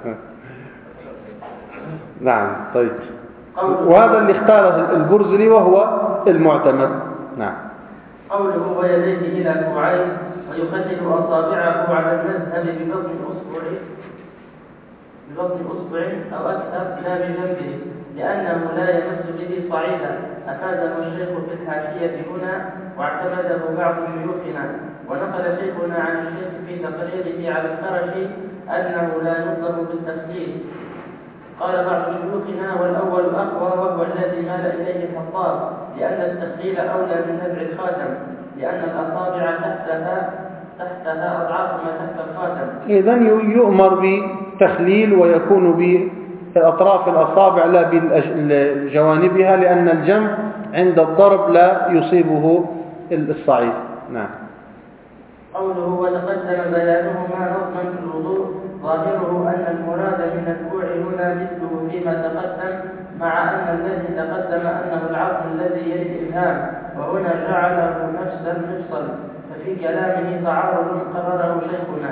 نعم. طيب، وهذا اللي اختاره البرزلي وهو المعتمد. نعم. قوله ويديه إلى كوعين ويخلل أصابعه على المذهب ببطن أصبع ببطن أصبع أو أكثر لا بجنبه لأنه لا يمس به صعيدا، أفاده الشيخ في الحاشية هنا واعتمده بعض شيوخنا، ونقل شيخنا عن الشيخ في تقريره على الفرش أنه لا يطلب بالتفصيل. قال بعض شيوخنا والأول أقوى وهو الذي مال إليه الحطاب، لأن التخليل أولى من نزع الخاتم، لأن الأصابع تحتها تحتها أضعاف ما تحت الخاتم. إذن يؤمر بتخليل ويكون بأطراف الأصابع لا بجوانبها، لأن الجنب عند الضرب لا يصيبه الصعيد. نعم. قوله وتقدم بيانهما نظما في الوضوء، ظاهره أن المراد من الكوع هنا مثله فيما تقدم، مع أن الذي تقدم أنه العظم الذي يلي الإبهام، وهنا جعله نفس المفصل، ففي كلامه تعارض قرره شيخنا.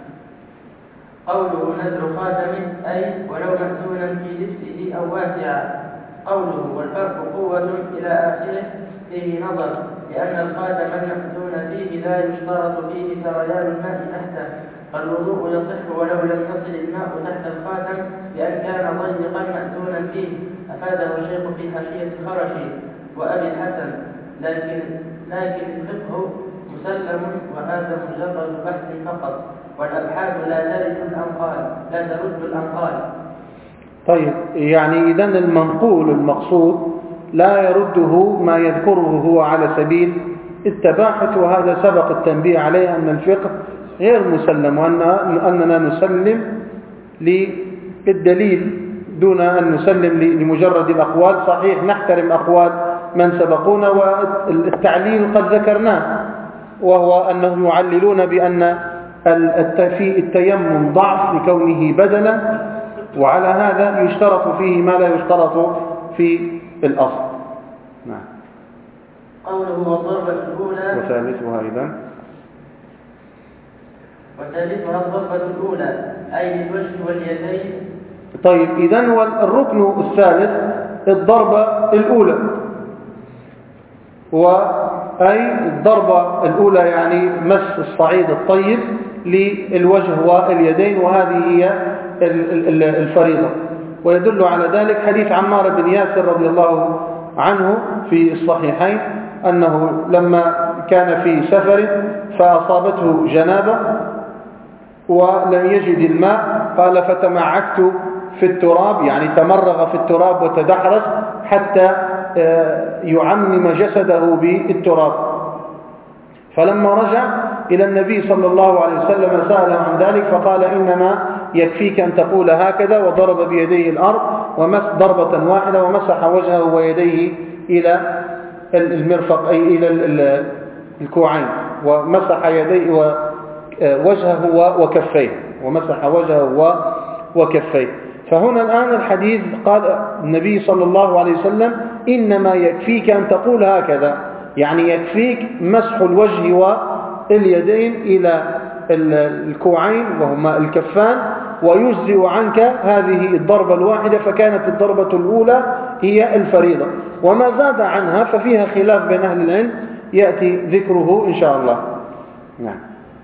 قوله نزع خاتمه أي ولو مأذونا في لبسه أو واسعا. قوله والفرق قوة إلى آخره فيه نظر، لأن الخاتم المأذون فيه لا يشترط فيه سريان الماء تحته، فالوضوء يصح ولو لم يصل الماء تحت الخاتم بأن كان ضيقا مأذونا فيه، أفاده الشيخ في حاشية الخرشي وأبي الحسن، لكن لكن الفقه مسلم وهذا مجرد بحث فقط، والأبحاث لا ترد الأنقال لا ترد الأنقال. طيب، يعني إذن المنقول المقصود لا يرده ما يذكره هو على سبيل التباحث، وهذا سبق التنبيه عليه أن الفقه غير مسلم، وأننا نسلم للدليل دون أن نسلم لمجرد الأقوال. صحيح نحترم أقوال من سبقونا، والتعليل قد ذكرناه، وهو أنهم يعللون بأن في التيمم ضعف لكونه بدلا، وعلى هذا يشترط فيه ما لا يشترط في الأصل. نعم. قوله والضربة الأولى وثالثها أيضا وثالثها الضربة الأولى أي للوجه واليدين. طيب، إذن والركن الثالث الضربة الأولى، وأي الضربة الأولى يعني مس الصعيد الطيب للوجه واليدين، وهذه هي الفريضة. ويدل على ذلك حديث عمار بن ياسر رضي الله عنه في الصحيحين، أنه لما كان في سفر فأصابته جنابة ولم يجد الماء، قال فتمعكت في التراب، يعني تمرغ في التراب وتدحرج حتى يعمم جسده بالتراب. فلما رجع إلى النبي صلى الله عليه وسلم سأله عن ذلك، فقال إنما يكفيك أن تقول هكذا، وضرب بيديه الأرض ومس ضربة واحدة ومسح وجهه ويديه إلى المرفق أي إلى الكوعين، ومسح يديه ووجهه وكفيه، ومسح وجهه وكفيه. فهنا الآن الحديث قال النبي صلى الله عليه وسلم إنما يكفيك أن تقول هكذا، يعني يكفيك مسح الوجه واليدين إلى الكوعين وهما الكفان، ويجزئ عنك هذه الضربة الواحدة، فكانت الضربة الأولى هي الفريضة. وما زاد عنها ففيها خلاف بين أهل العلم يأتي ذكره إن شاء الله. نعم.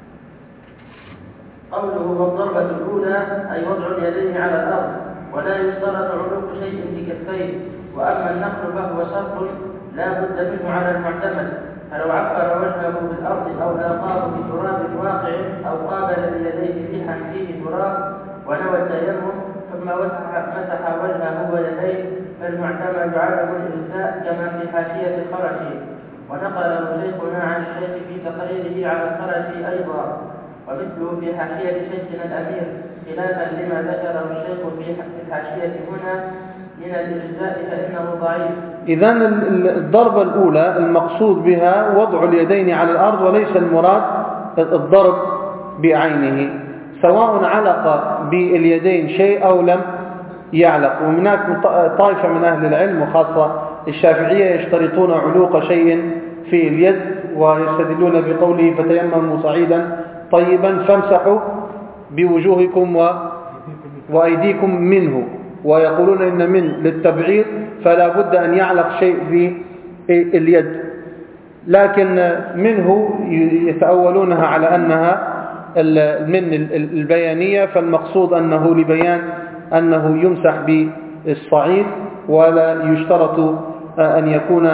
قوله والضربة الأولى أي وضع اليدين على الأرض، ولا يشترط علوق شيء بكفيه، وأما النقل فهو شرط لا بد منه على المعتمد، فلو عبر وجهه بالأرض أو لاقاه بتراب واقع أو قابل بيديه ريحا فيه تراب ونوى التيمم ثم مسح وجهه ويديه، فالمعتمد عدم الإجزاء كما في حاشية الخرشي، ونقله شيخنا عن الشيخ في تقريره على الخرشي أيضا، ومثله في حاشية شيخنا الأمير، خلافا لما ذكره الشيخ في الحاشية هنا من الإجزاء فإنه ضعيف. إذن الضربة الأولى المقصود بها وضع اليدين على الأرض، وليس المراد الضرب بعينه، سواء علق باليدين شيء أو لم يعلق. وهناك طائفة من أهل العلم وخاصة الشافعية يشترطون علوق شيء في اليد، ويستدلون بقوله فتيمموا صعيدا طيبا فامسحوا بوجوهكم و... وأيديكم منه، ويقولون إن من للتبعيض فلا بد أن يعلق شيء في اليد، لكن منه يتأولونها على أنها من البيانية، فالمقصود أنه لبيان أنه يمسح بالصعيد ولا يشترط أن يكون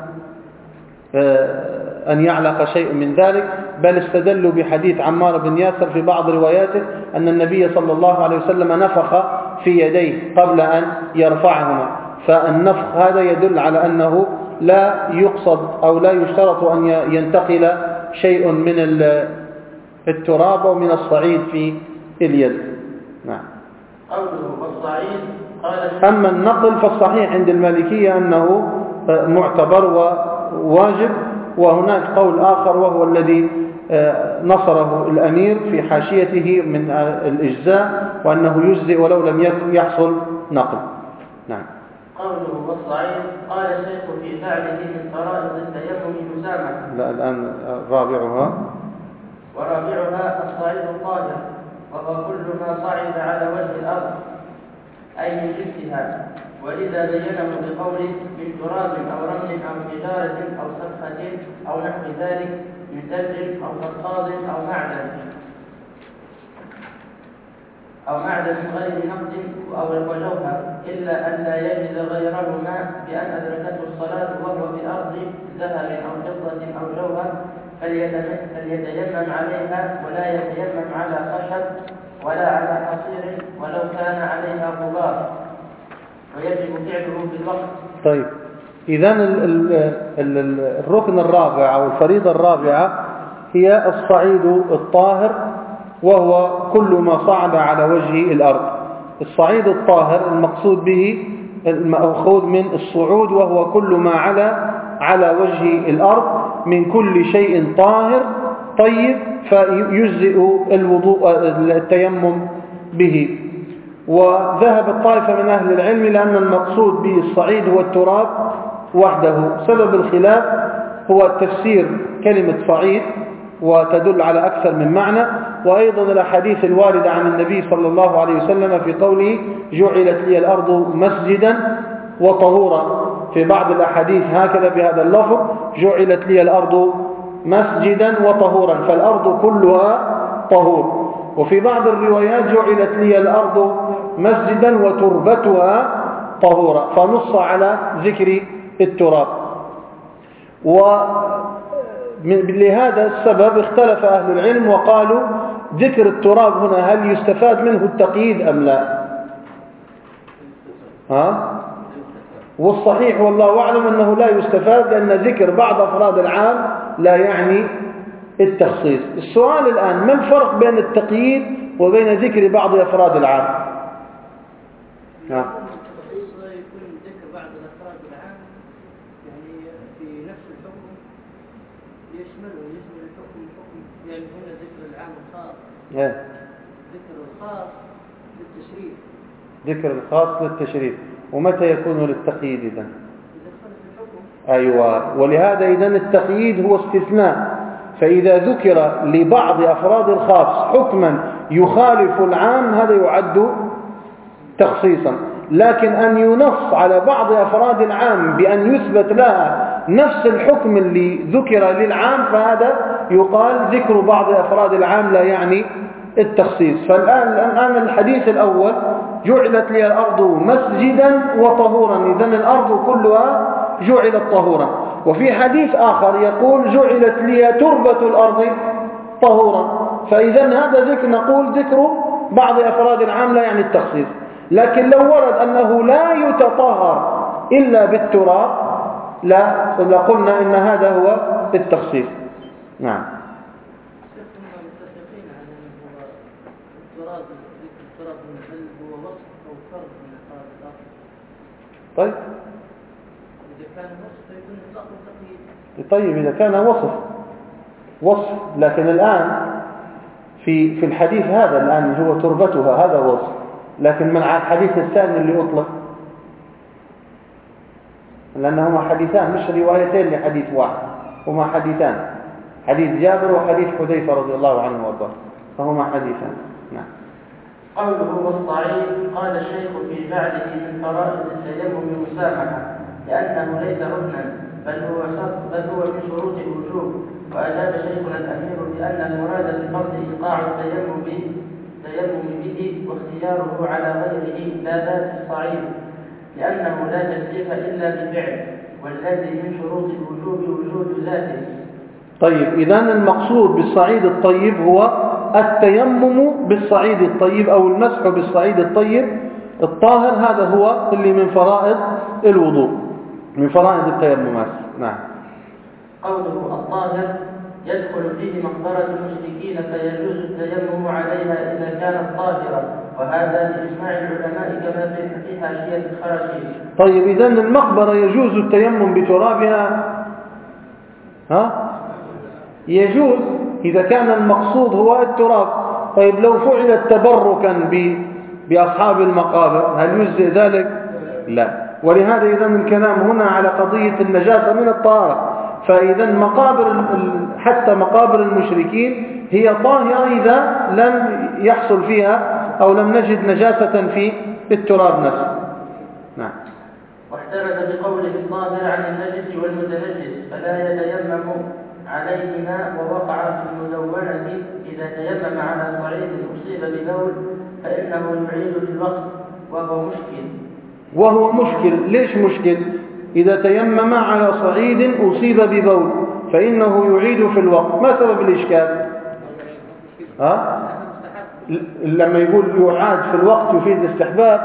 أن يعلق شيء من ذلك. بل استدلوا بحديث عمار بن ياسر في بعض رواياته أن النبي صلى الله عليه وسلم نفخ في يديه قبل أن يرفعهما، فالنفخ هذا يدل على أنه لا يقصد أو لا يشترط أن ينتقل شيء من التراب أو من الصعيد في اليد. نعم. قوله والصعيد قال أما النقل فالصحيح عند المالكية أنه معتبر وواجب، وهناك قول آخر وهو الذي نصره الأمير في حاشيته من الإجزاء، وأنه يجزئ ولو لم يحصل نقل. نعم. قوله والصعيد قال الشيخ في فعله من فرائض التيمم يسامح. لا الآن رابعها ورابعها الصعيد الطاهر، وهو كل ما صعد على وجه الأرض أي من جنسها، ولذا بينه بقوله من تراب أو رمل أو حجارة أو صخرة أو نحو ذلك من ثلج أو فضفاض أو معدن أو معدن غير نقد أو وجوهر، إلا أن لا يجد غيرهما بأن أدركته الصلاة وهو في أرض ذهب أو فضة أو جوهر فليتيمم عليها، ولا يتيمم على خشب ولا على حصير ولو كان عليها غبار، ويجب فعله في الوقت. طيب، إذن الركن الرابع أو الفريضة الرابعة هي الصعيد الطاهر، وهو كل ما صعد على وجه الأرض. الصعيد الطاهر المقصود به المأخوذ من الصعود، وهو كل ما على على وجه الأرض من كل شيء طاهر طيب، فيجزئ الوضوء التيمم به. وذهب الطائفة من أهل العلم لأن المقصود به الصعيد هو التراب وحده. سبب الخلاف هو تفسير كلمة صعيد، وتدل على أكثر من معنى، وأيضا الأحاديث الواردة عن النبي صلى الله عليه وسلم في قوله جعلت لي الأرض مسجدا وطهورا. في بعض الأحاديث هكذا بهذا اللفظ جعلت لي الأرض مسجدا وطهورا، فالأرض كلها طهور. وفي بعض الروايات جعلت لي الأرض مسجدا وتربتها طهورا، فنص على ذكر التراب. ولهذا السبب اختلف أهل العلم وقالوا ذكر التراب هنا هل يستفاد منه التقييد أم لا؟ ها؟ والصحيح والله أعلم أنه لا يستفاد، لأن ذكر بعض أفراد العام لا يعني التخصيص. السؤال الآن ما الفرق بين التقييد وبين ذكر بعض أفراد العام؟ نعم. التخصيص يكون ذكر بعض الأفراد العام يعني في نفس الحكم يشمله يشمل الحكم الحكم يعني هنا ذكر العام الخاص. إيه. ذكر الخاص للتشريف. ذكر الخاص للتشريف. ومتى يكون للتقييد إذن؟ إذا خلف الحكم. أيوة، ولهذا إذن التقييد هو استثناء. فإذا ذكر لبعض أفراد الخاص حكما يخالف العام هذا يعد تخصيصا، لكن أن ينص على بعض أفراد العام بأن يثبت لها نفس الحكم اللي ذكر للعام فهذا يقال ذكر بعض أفراد العام لا يعني التخصيص. فالآن الآن الحديث الأول جعلت لي الأرض مسجدا وطهورا، إذن الأرض كلها جعلت طهورا. وفي حديث آخر يقول جعلت لي تربة الأرض طهورا، فإذا هذا ذكر نقول ذكر بعض أفراد العام لا يعني التخصيص. لكن لو ورد أنه لا يتطهر إلا بالتراب لا قلنا إن هذا هو التخصيص. نعم. طيب طيب إذا كان وصف وصف لكن الآن في في الحديث هذا الآن هو تربتها هذا وصف، لكن من الحديث الثاني اللي أطلق لأنهما حديثان مش روايتين لحديث واحد، هما حديثان، حديث جابر وحديث حذيفة رضي الله عنه وارضاه، فهما حديثان. نعم. قوله والصعيد قال الشيخ في بعده من فرائض التيمم مسامحة لأنه ليس ركنا بل هو شرط بل هو من شروط الوجوب. وأجاب شيخنا الأمير بأن المراد بالفرض إيقاع التيمم به التيمم به واختياره على غيره لا ذات الصعيد لأنه لا تكليف إلا بفعل والذي من شروط الوجوب وجود ذاته. طيب إذن المقصود بالصعيد الطيب هو التيمم بالصعيد الطيب أو المسح بالصعيد الطيب الطاهر، هذا هو اللي من فرائض الوضوء من فرائض التيممات. نعم. قوله الطاهر يدخل فيه مقبرة المشركين فيجوز التيمم عليها إذا كانت طاهرة، وهذا لإجماع العلماء كما في حاشية الخرشي. طيب إذن المقبرة يجوز التيمم بترابها؟ ها؟ يجوز إذا كان المقصود هو التراب. طيب لو فعل تبركا بأصحاب المقابر هل يجزئ ذلك؟ لا. ولهذا إذا الكلام هنا على قضية النجاسة من الطهارة، فإذا مقابر حتى مقابر المشركين هي طاهرة إذا لم يحصل فيها أو لم نجد نجاسة في التراب نفسه. نعم. واحترز بقوله الطاهر عن النجس والمتنجس فلا يتيمم عليهما. ووقع في المدونة إذا تيمم على صعيد أصيب ببول فإنه يعيد في الوقت وهو مشكل. وهو مشكل. ليش مشكل؟ إذا تيمم على صعيد أصيب ببول فإنه يعيد في الوقت. ما سبب الإشكال؟ ها؟ لما يقول يعاد في الوقت يفيد الاستحباب.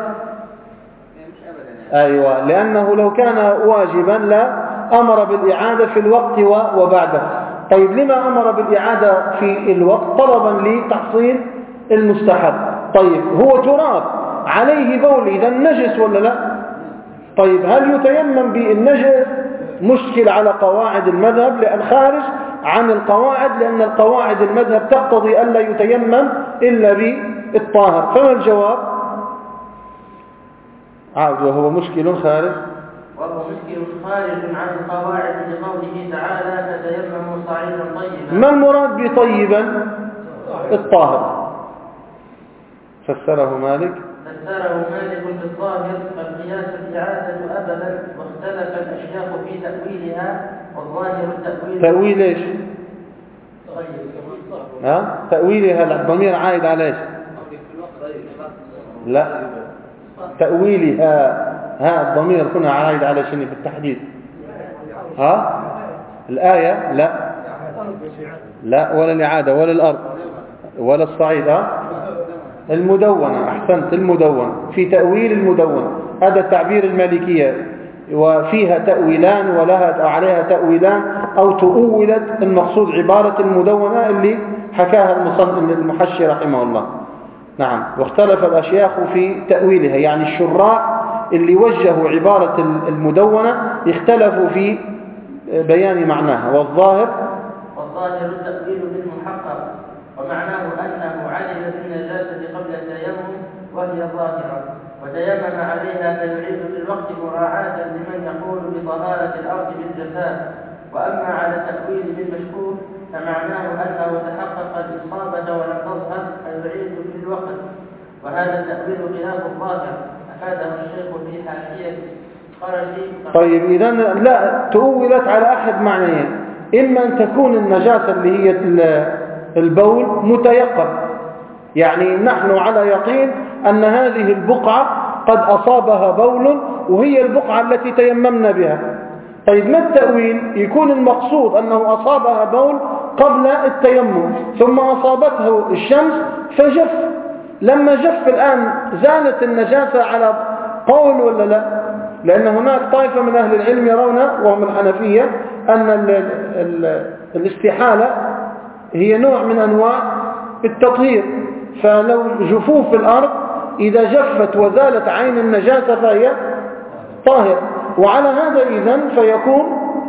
أيوة، لأنه لو كان واجبا لا أمر بالإعادة في الوقت وبعده. طيب لما أمر بالإعادة في الوقت؟ طلبا لتحصيل المستحب. طيب هو تراب عليه بول، إذا نجس ولا لا؟ طيب هل يتيمم بالنجس؟ مشكل على قواعد المذهب، لأن خارج عن القواعد، لأن القواعد المذهب تقتضي ألا يتيمم إلا بالطاهر. فما الجواب؟ عاد وهو مشكل خارج وهو مشكل خارج عن القواعد لقوله تعالى فتيمموا صعيدا طيبا. ما المراد بطيبا؟ الطاهر. فسره مالك فسره مالك بالظاهر فالقياس الإعادة أبدا، واختلف الأشياخ في تأويلها والظاهر التأويل. تأويل إيش؟ ها؟ تأويلها الضمير عائد على إيش؟ لا، تأويلها ها الضمير هنا عائد على شنو بالتحديد؟ ها؟ الآية لا لا ولا الإعادة ولا الأرض ولا الصعيد. ها؟ المدونة. أحسنت، المدونة. في تأويل المدونة، هذا تعبير المالكية، وفيها تأويلان ولها عليها تأويلان أو تؤولت. المقصود عبارة المدونة اللي حكاها المصنف المحشي رحمه الله. نعم. واختلف الأشياخ في تأويلها، يعني الشراح اللي وجهوا عبارة المدونة اختلفوا في بيان معناها. والظاهر والظاهر التأويل بالمحقق، ومعناه أنه علم بالنجاسة قبل التيمم وهي ظاهرة وتيمم عليها فيعيد في الوقت مراعاة لمن يقول بطهارة الأرض بالجفاف. وأما على التأويل بالمشكوك فمعناه أنه تحقق الإصابة ولم تظهر فيعيد في الوقت، وهذا التأويل خلاف الظاهر أفاده الشيخ في حاشية خرشي. طيب إذا لا تؤولت على أحد معنيين، إما أن تكون النجاسة اللي هي البول متيقن، يعني نحن على يقين أن هذه البقعة قد أصابها بول وهي البقعة التي تيممنا بها. طيب ما التأويل؟ يكون المقصود أنه أصابها بول قبل التيمم ثم أصابته الشمس فجف. لما جف الآن زالت النجاسة على قول ولا لا؟ لأن هناك طائفة من أهل العلم يرون وهم الحنفية أن ال ال الاستحالة هي نوع من أنواع التطهير، فلو جفوف الأرض إذا جفت وزالت عين النجاسة فهي طاهر. وعلى هذا إذن فيكون،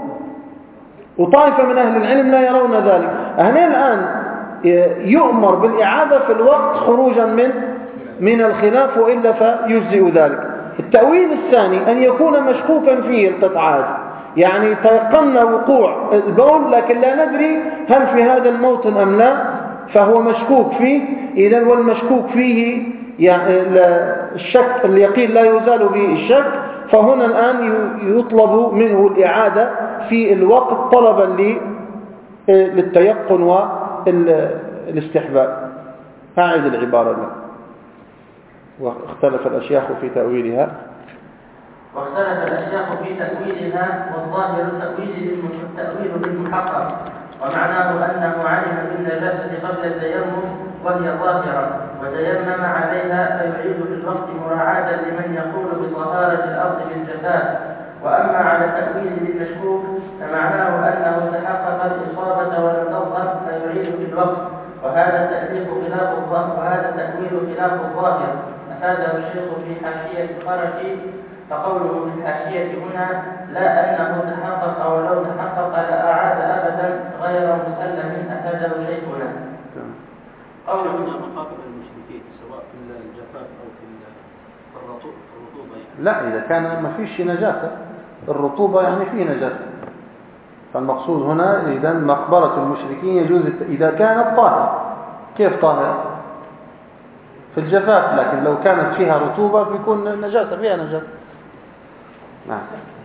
وطائفة من أهل العلم لا يرون ذلك. هنا الآن يؤمر بالإعادة في الوقت خروجا من من الخلاف، وإلا فيجزئ ذلك. التأويل الثاني أن يكون مشكوكا فيه القطعات، يعني تيقنا وقوع البول لكن لا ندري هل في هذا الموطن أم لا، فهو مشكوك فيه. إذن والمشكوك فيه يعني الشك اليقين لا يزال به الشك، فهنا الآن يطلب منه الإعادة في الوقت طلبا للتيقن والاستحباب. أعيد العبارة لنا. واختلف الأشياخ في تأويلها واختلف الأشياخ في تأويلها، والظاهر التأويل بالمحقق، ومعناه أنه علم بالنجاسة قبل التيمم وهي ظاهرة وتيمم عليها فيعيد في الوقت مراعاة لمن يقول بطهارة الأرض بالجفاف. وأما على التأويل بالمشكوك فمعناه أنه تحقق الإصابة ولم تظهر فيعيد في الوقت، وهذا التأويل خلاف الظاهر وهذا التأويل خلاف الظاهر أفاده الشيخ في حاشية الخرشي. فقوله في الحاشية هنا لا أنه تحقق ولو تحقق لأعاد أبدا غير مسلم أفاده شيخنا. قوله مقابل المشركين سواء في الجفاف أو في الرطوبة يعني. لا، إذا كان ما فيش نجاسة، الرطوبة يعني فيه نجاسة، فالمقصود هنا إذا مقبرة المشركين يجوز إذا كانت طاهرة. كيف طاهرة؟ في الجفاف، لكن لو كانت فيها رطوبة بيكون نجاسة، فيها نجاسة. نعم.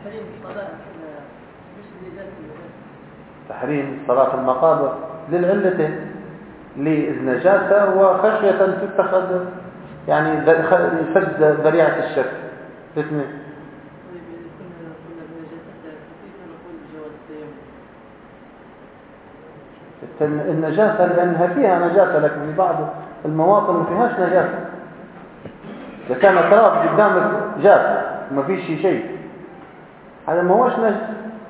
تحريم صلاة في المقابر للعلتين، للنجاسة وخشية تتخذ يعني سد ذريعة الشك. الاثنين. النجاسة لأنها فيها نجاسة، لكن في بعض المواطن ما فيهاش نجاسة. إذا كان تراب قدامك جاف ما فيش شيء، هذا ما هوش نجس،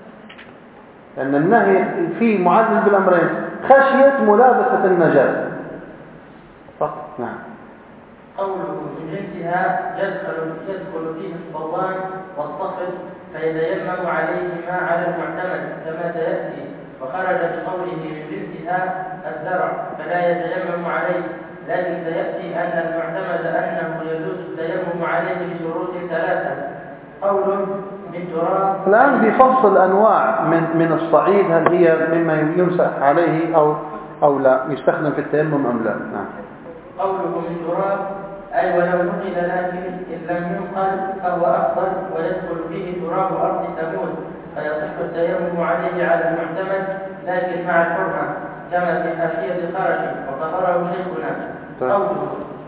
لأن النهي فيه معلل بالأمرين، خشية ملابسة النجاسة فقط. نعم. قوله من جنسها يدخل يدخل فيه الصوان والصفد فيتيمم عليهما على المعتمد كما سيأتي، وخرج بقوله من جنسها الزرع فلا يتيمم عليه، لكن سيأتي أن المعتمد أنه يجوز التيمم عليه بشروط ثلاثة. قول من تراب. الآن بفصل أنواع من من الصعيد، هل هي مما يمسح عليه أو أو لا يستخدم في التيمم أم لا. نعم. قوله من تراب أي ولو نقل لكن إن لم ينقل فهو أفضل، ويدخل فيه تراب أرض ثمود فيصح التيمم عليه على المعتمد لكن مع الحرمة كما في حاشية الخرشي وقرره شيخنا. قوله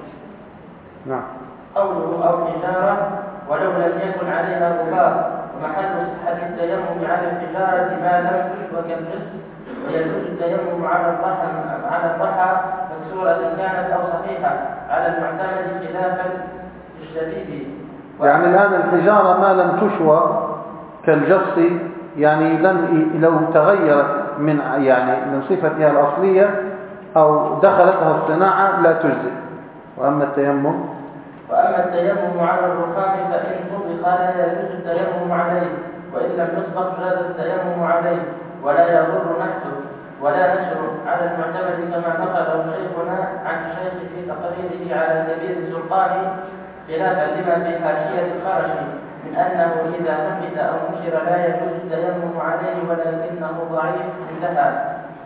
نعم. قوله أو حجارة ولو لم يكن عليها غبار، ومحل صحة التيمم على الحجارة ما لم تشبك الجسم، ويجوز التيمم على الضحى على الضحى مكسورة كانت أو صحيحة على المعتمد خلافا للشديد. يعني الآن الحجارة ما لم تشوى كالجص، يعني لم لو تغيرت من يعني من صفتها الأصلية أو دخلتها الصناعة لا تجزئ. وأما التيمم وأما التيمم على الرخام فإن طبخ لا يجوز التيمم عليه، وإن لم يطبخ جاز التيمم عليه ولا يضر نحته ولا نشر على المعتمد كما نقله شيخنا عن الشيخ في تقريره على كبير السلطاني خلافا لما في حاشية الخرشي من أنه إذا نحت أو نشر لا يجوز التيمم عليه ولكنه ضعيف انتهى.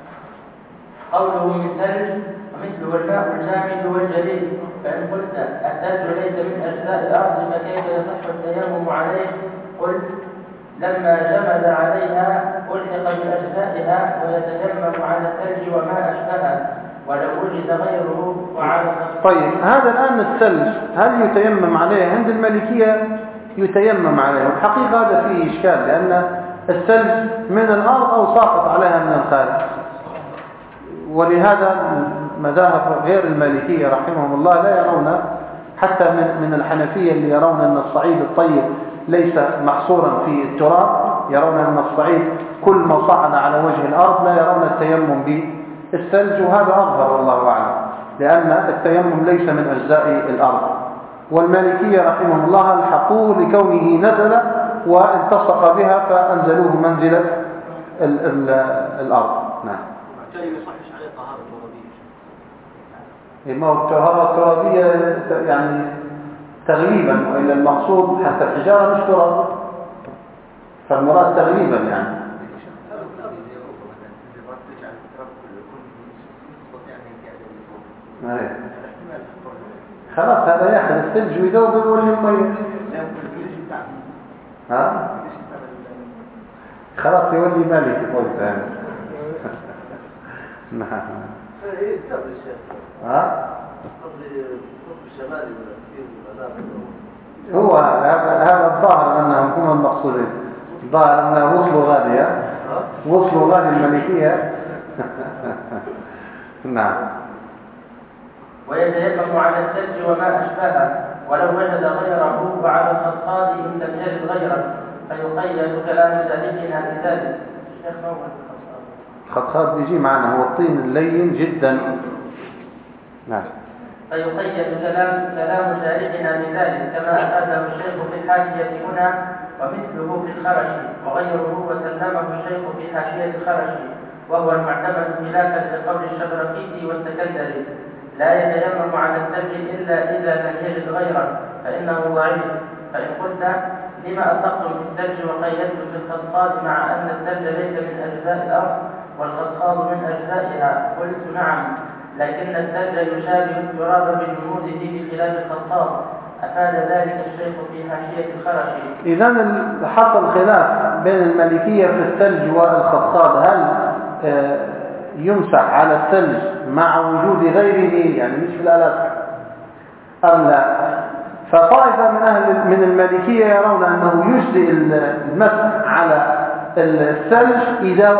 قوله من ثلج مثله الماء الجامد والجليد، فإن قلت الثلج ليس من أجزاء الأرض فكيف يصح التيمم عليه؟ قلت لما جمد عليها ألحق بأجزائها ويتيمم على الثلج وما أشبهه ولو وجد غيره وعلى. طيب هذا الآن الثلج هل يتيمم عليه؟ عند المالكية يتيمم عليه، والحقيقة هذا فيه إشكال، لأن الثلج من الأرض أو ساقط عليها من الخارج، ولهذا مذاهب غير المالكية رحمهم الله لا يرون، حتى من من الحنفية اللي يرون أن الصعيد الطيب ليس محصورا في التراب، يرون أن الصعيد كل ما صعد على وجه الأرض، لا يرون التيمم بالثلج، وهذا أظهر والله أعلم، لأن التيمم ليس من أجزاء الأرض. والمالكية رحمهم الله الحقوه لكونه نزل وانتصق بها فأنزلوه منزلة ال ال الأرض. نعم. ما هو الطهارة الترابية يعني تغليبا، وإلا المقصود حتى الحجارة مش تراب، فالمراد تغليبا يعني. خلاص هذا ياخذ الثلج ويذوب ويولي مية. ها خلاص يولي مالك قلت يعني. نعم. ها هو هذا هذا الظاهر انهم هم المقصودين. الظاهر انهم وصلوا غادية وصلوا غادي الملكية. نعم. ويتيمم على الثلج وما أشبهه ولو وجد غيره، وعلى الخطاب إن لم يجد غيره فيقيد كلام سالكنا بذلك. الخطاب بيجي معنا هو الطين اللين جدا. نعم. فيقيد كلام كلام سالكنا بذلك كما أفاده الشيخ في الحاشية هنا ومثله في الخرش وغيره، وسلمه الشيخ في حاشية الخرش، وهو المعتمد خلافا لقول الشبرقيطي والسكندري: لا يتيمم على الثلج إلا إذا لم يجد غيره فإنه ضعيف. فإن قلت لما أطلقتم في الثلج وقيدتم في الخطاب مع أن الثلج ليس من أجزاء الأرض والخطاب من أجزائها؟ قلت نعم، لكن الثلج يشابه التراب بجموده بخلاف الخطاب. أفاد ذلك الشيخ في حاشية الخرشي. إذن حصل خلاف بين المالكية في الثلج والخطاب، هل يمسح على الثلج مع وجود غيره يعني مش في الآلات أم لا؟ فطائفة من أهل من المالكية يرون أنه يجزئ المسح على الثلج إذا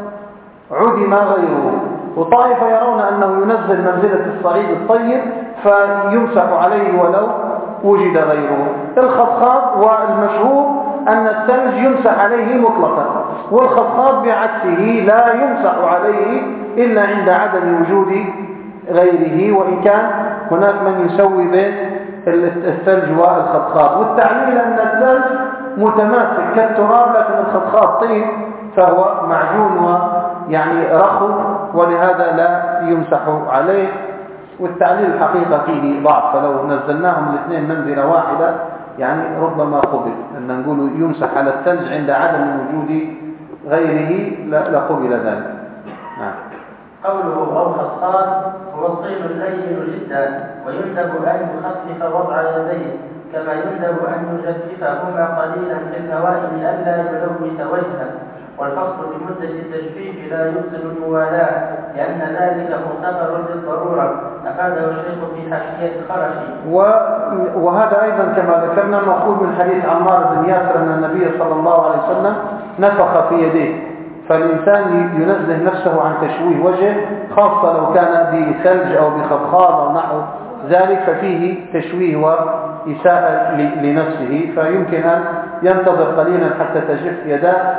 عدم غيره، وطائفة يرون أنه ينزل منزلة الصعيد الطيب فيمسح عليه ولو وجد غيره. الخطاب والمشهور أن الثلج يمسح عليه مطلقا، والخطاب بعكسه لا يمسح عليه إلا عند عدم وجود غيره، وإن كان هناك من يسوي بين الثلج والخطاب. والتعليل أن الثلج متماسك كالتراب لكن الخطاب طين فهو معجون ويعني رخو ولهذا لا يمسح عليه. والتعليل الحقيقة فيه ضعف، فلو نزلناهم الاثنين منزلة واحدة يعني ربما قبل أن نقول يمسح على الثلج عند عدم وجود غيره لقبل ذلك. نعم. قوله أو خطاب هو الطين اللين جدا، ويندب أن يخفف وضع يديه كما يندب أن يجففهما قليلا في النوائم ألا يلوث وجهه. والفصل بمدة التجفيف لا يبطل الموالاة لأن ذلك مغتفر للضرورة. أفاده الشيخ في حاشية الخرشي. وهذا أيضا كما ذكرنا مأخوذ من حديث عمار بن ياسر أن النبي صلى الله عليه وسلم نفخ في يديه، فالإنسان ينزه نفسه عن تشويه وجهه خاصة لو كان بثلج أو بخضخاض أو نحو ذلك، ففيه تشويه وإساءة لنفسه، فيمكن أن ينتظر قليلا حتى تجف يداه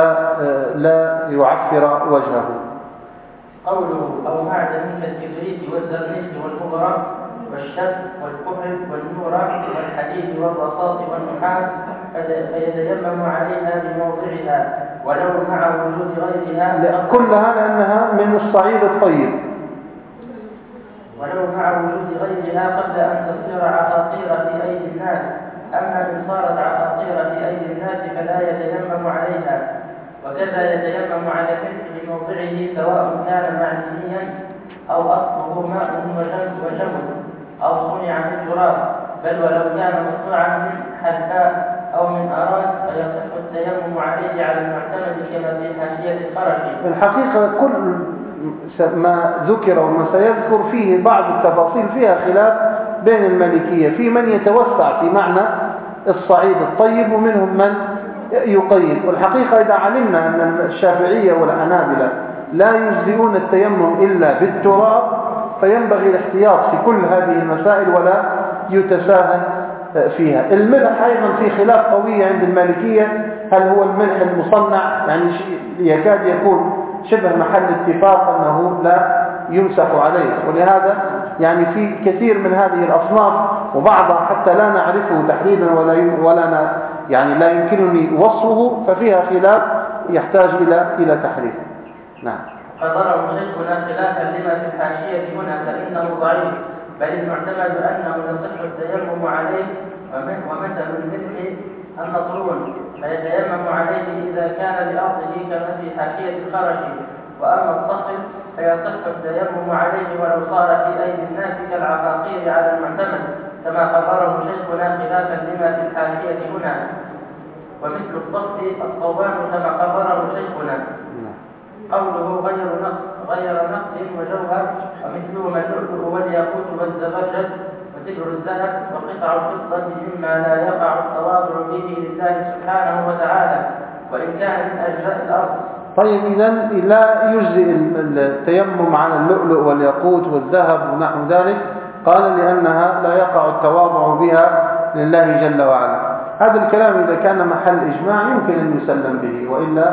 فلا يعفر وجهه. قوله أو معدن كالكبريت والزرنيخ والمغرق والشب والكحل والنورة والحديد والرصاص والنحاس فيتيمم عليها بموضعها ولو مع وجود غيرها. كلها لأنها من الصعيد الطيب. ولو مع وجود غيرها قبل أن تصير عقاقير في أيدي الناس. أما إن صارت عقاقير في أيدي الناس فلا يتيمم عليها. وكذا يتيمم على كتف موضعه سواء كان معدنيا أو أصله ماء وجمد أو صنع من تراب، بل ولو كان مصنوعا من حلفاء أو من أراد فيصح التيمم عليه على المعتمد كما في حاشية الخرشي. الحقيقة كل ما ذكر وما سيذكر فيه بعض التفاصيل فيها خلاف بين المالكية، في من يتوسع في معنى الصعيد الطيب ومنهم من يقيد. والحقيقة إذا علمنا أن الشافعية والحنابلة لا يجزئون التيمم إلا بالتراب فينبغي الاحتياط في كل هذه المسائل ولا يتساهل فيها. الملح أيضا في خلاف قوي عند المالكية، هل هو الملح المصنع يعني يكاد يكون شبه محل اتفاق أنه لا يمسح عليه، ولهذا يعني في كثير من هذه الأصناف وبعضها حتى لا نعرفه تحديدا ولا ولا يعني لا يمكنني وصفه، ففيها خلاف يحتاج إلى إلى تحريف. نعم. فضرب شيخنا خلافا لما في الحاشية هنا فإنه ضعيف، بل المعتمد أنه يصح التيمم عليه، ومثل الملح النطرون فيتيمم عليه إذا كان بأرضه كما في حاشية الخرشي. وأما الصخر فيصح التيمم عليه ولو صار في أيدي الناس كالعقاقير على المعتمد كما قرره شيخنا خلافا لما في الحاشية هنا. ومثل الضغط الصوان كما قرره شيخنا. قوله غير نقص غير نقص وجوهر ومثلهما اللؤلؤ والياقوت والزبرجد وسدر الذهب وقطع الفضة مما لا يقع التواضع به لله سبحانه وتعالى وإن كان من أجزاء الأرض. طيب إذن لا يجزئ التيمم على اللؤلؤ والياقوت والذهب ونحو ذلك، قال لأنها لا يقع التواضع بها لله جل وعلا. هذا الكلام إذا كان محل إجماع يمكن أن يسلم به، وإلا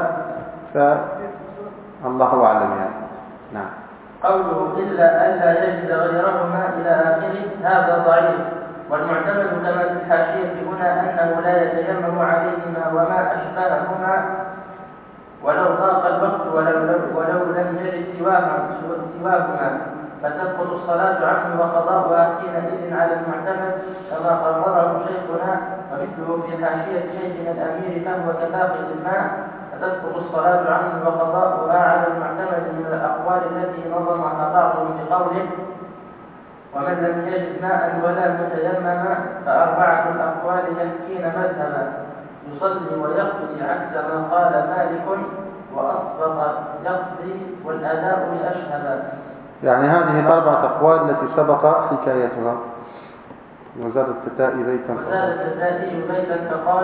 فالله أعلم يعني. نعم. قوله إلا ألا يجد غيرهما إلى آخره هذا ضعيف، والمعتمد كما في الحاشية هنا أنه لا يتيمم عليهما وما أشبههما ولو ضاق الوقت ولو, ولو لم يجد سواهما فتسقط الصلاة عنه وقضاؤها حينئذ على المعتمد كما قرره شيخنا. ومثله في حاشية شيخنا الأمير فهو كفاقد الماء فتسقط الصلاة عنه وقضاؤها على المعتمد من الأقوال التي نظمها بعضهم بقوله ومن لم يجد ماء ولا متيمم فأربعة الأقوال يكفين مذهبا يصلي ويقضي عكس ما قال مالك وأصبغ يقضي والأداء لأشهب. يعني هذه الأربعة أقوال التي سبق حكايتها. وزاد التتائي بيتا وزاد التتائي بيتا فقال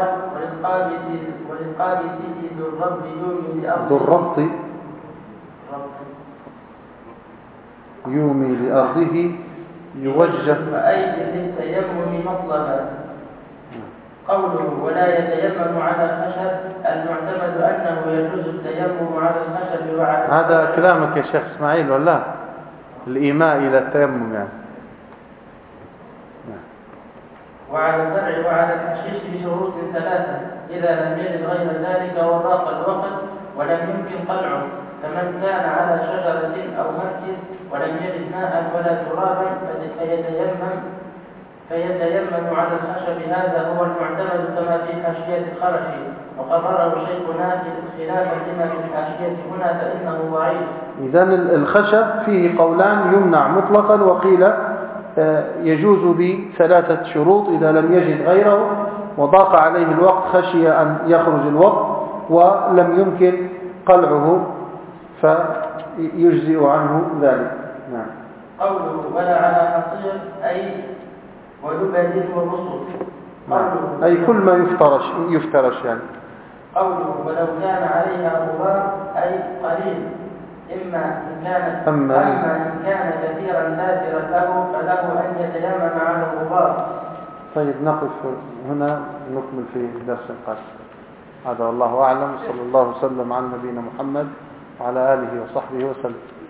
وللقابسي ذو الرب يومي لأرضه ذو الربط يومي لأرضه يوجه وأيد للتيمم مطلبا. قوله ولا يتيمم على الخشب المعتمد أنه يجوز التيمم على الخشب وعلى هذا كلامك يا شيخ إسماعيل ولا الإيماء إلى التيمم يعني. وعلى الزرع وعلى الحشيش بشروط ثلاثة إذا لم يجد غير ذلك وضاق الوقت ولم يمكن قلعه كمن كان على شجرة أو مركز ولم يجد ماء ولا ترابا فيتيمم فيتيمم على الخشب. هذا هو المعتمد كما في حاشية الخرشي وقرره شيخنا خلافا لما في الحاشية هنا فإنه ضعيف. إذن الخشب فيه قولان يمنع مطلقا وقيل يجوز بثلاثة شروط إذا لم يجد غيره وضاق عليه الوقت خشي أن يخرج الوقت ولم يمكن قلعه فيجزئ عنه ذلك. نعم. قوله ولا على حصير أي ولبد ورسل. أي كل ما يفترش يفترش يعني. قوله ولو كان عليها غبار أي قليل إما إن كانت أما, أما إن كان كثيرا نادرا له فله أن يتيمم على الغبار. طيب نقف هنا نكمل في درس القادم. هذا والله أعلم. صلى الله وسلم على نبينا محمد وعلى آله وصحبه وسلم.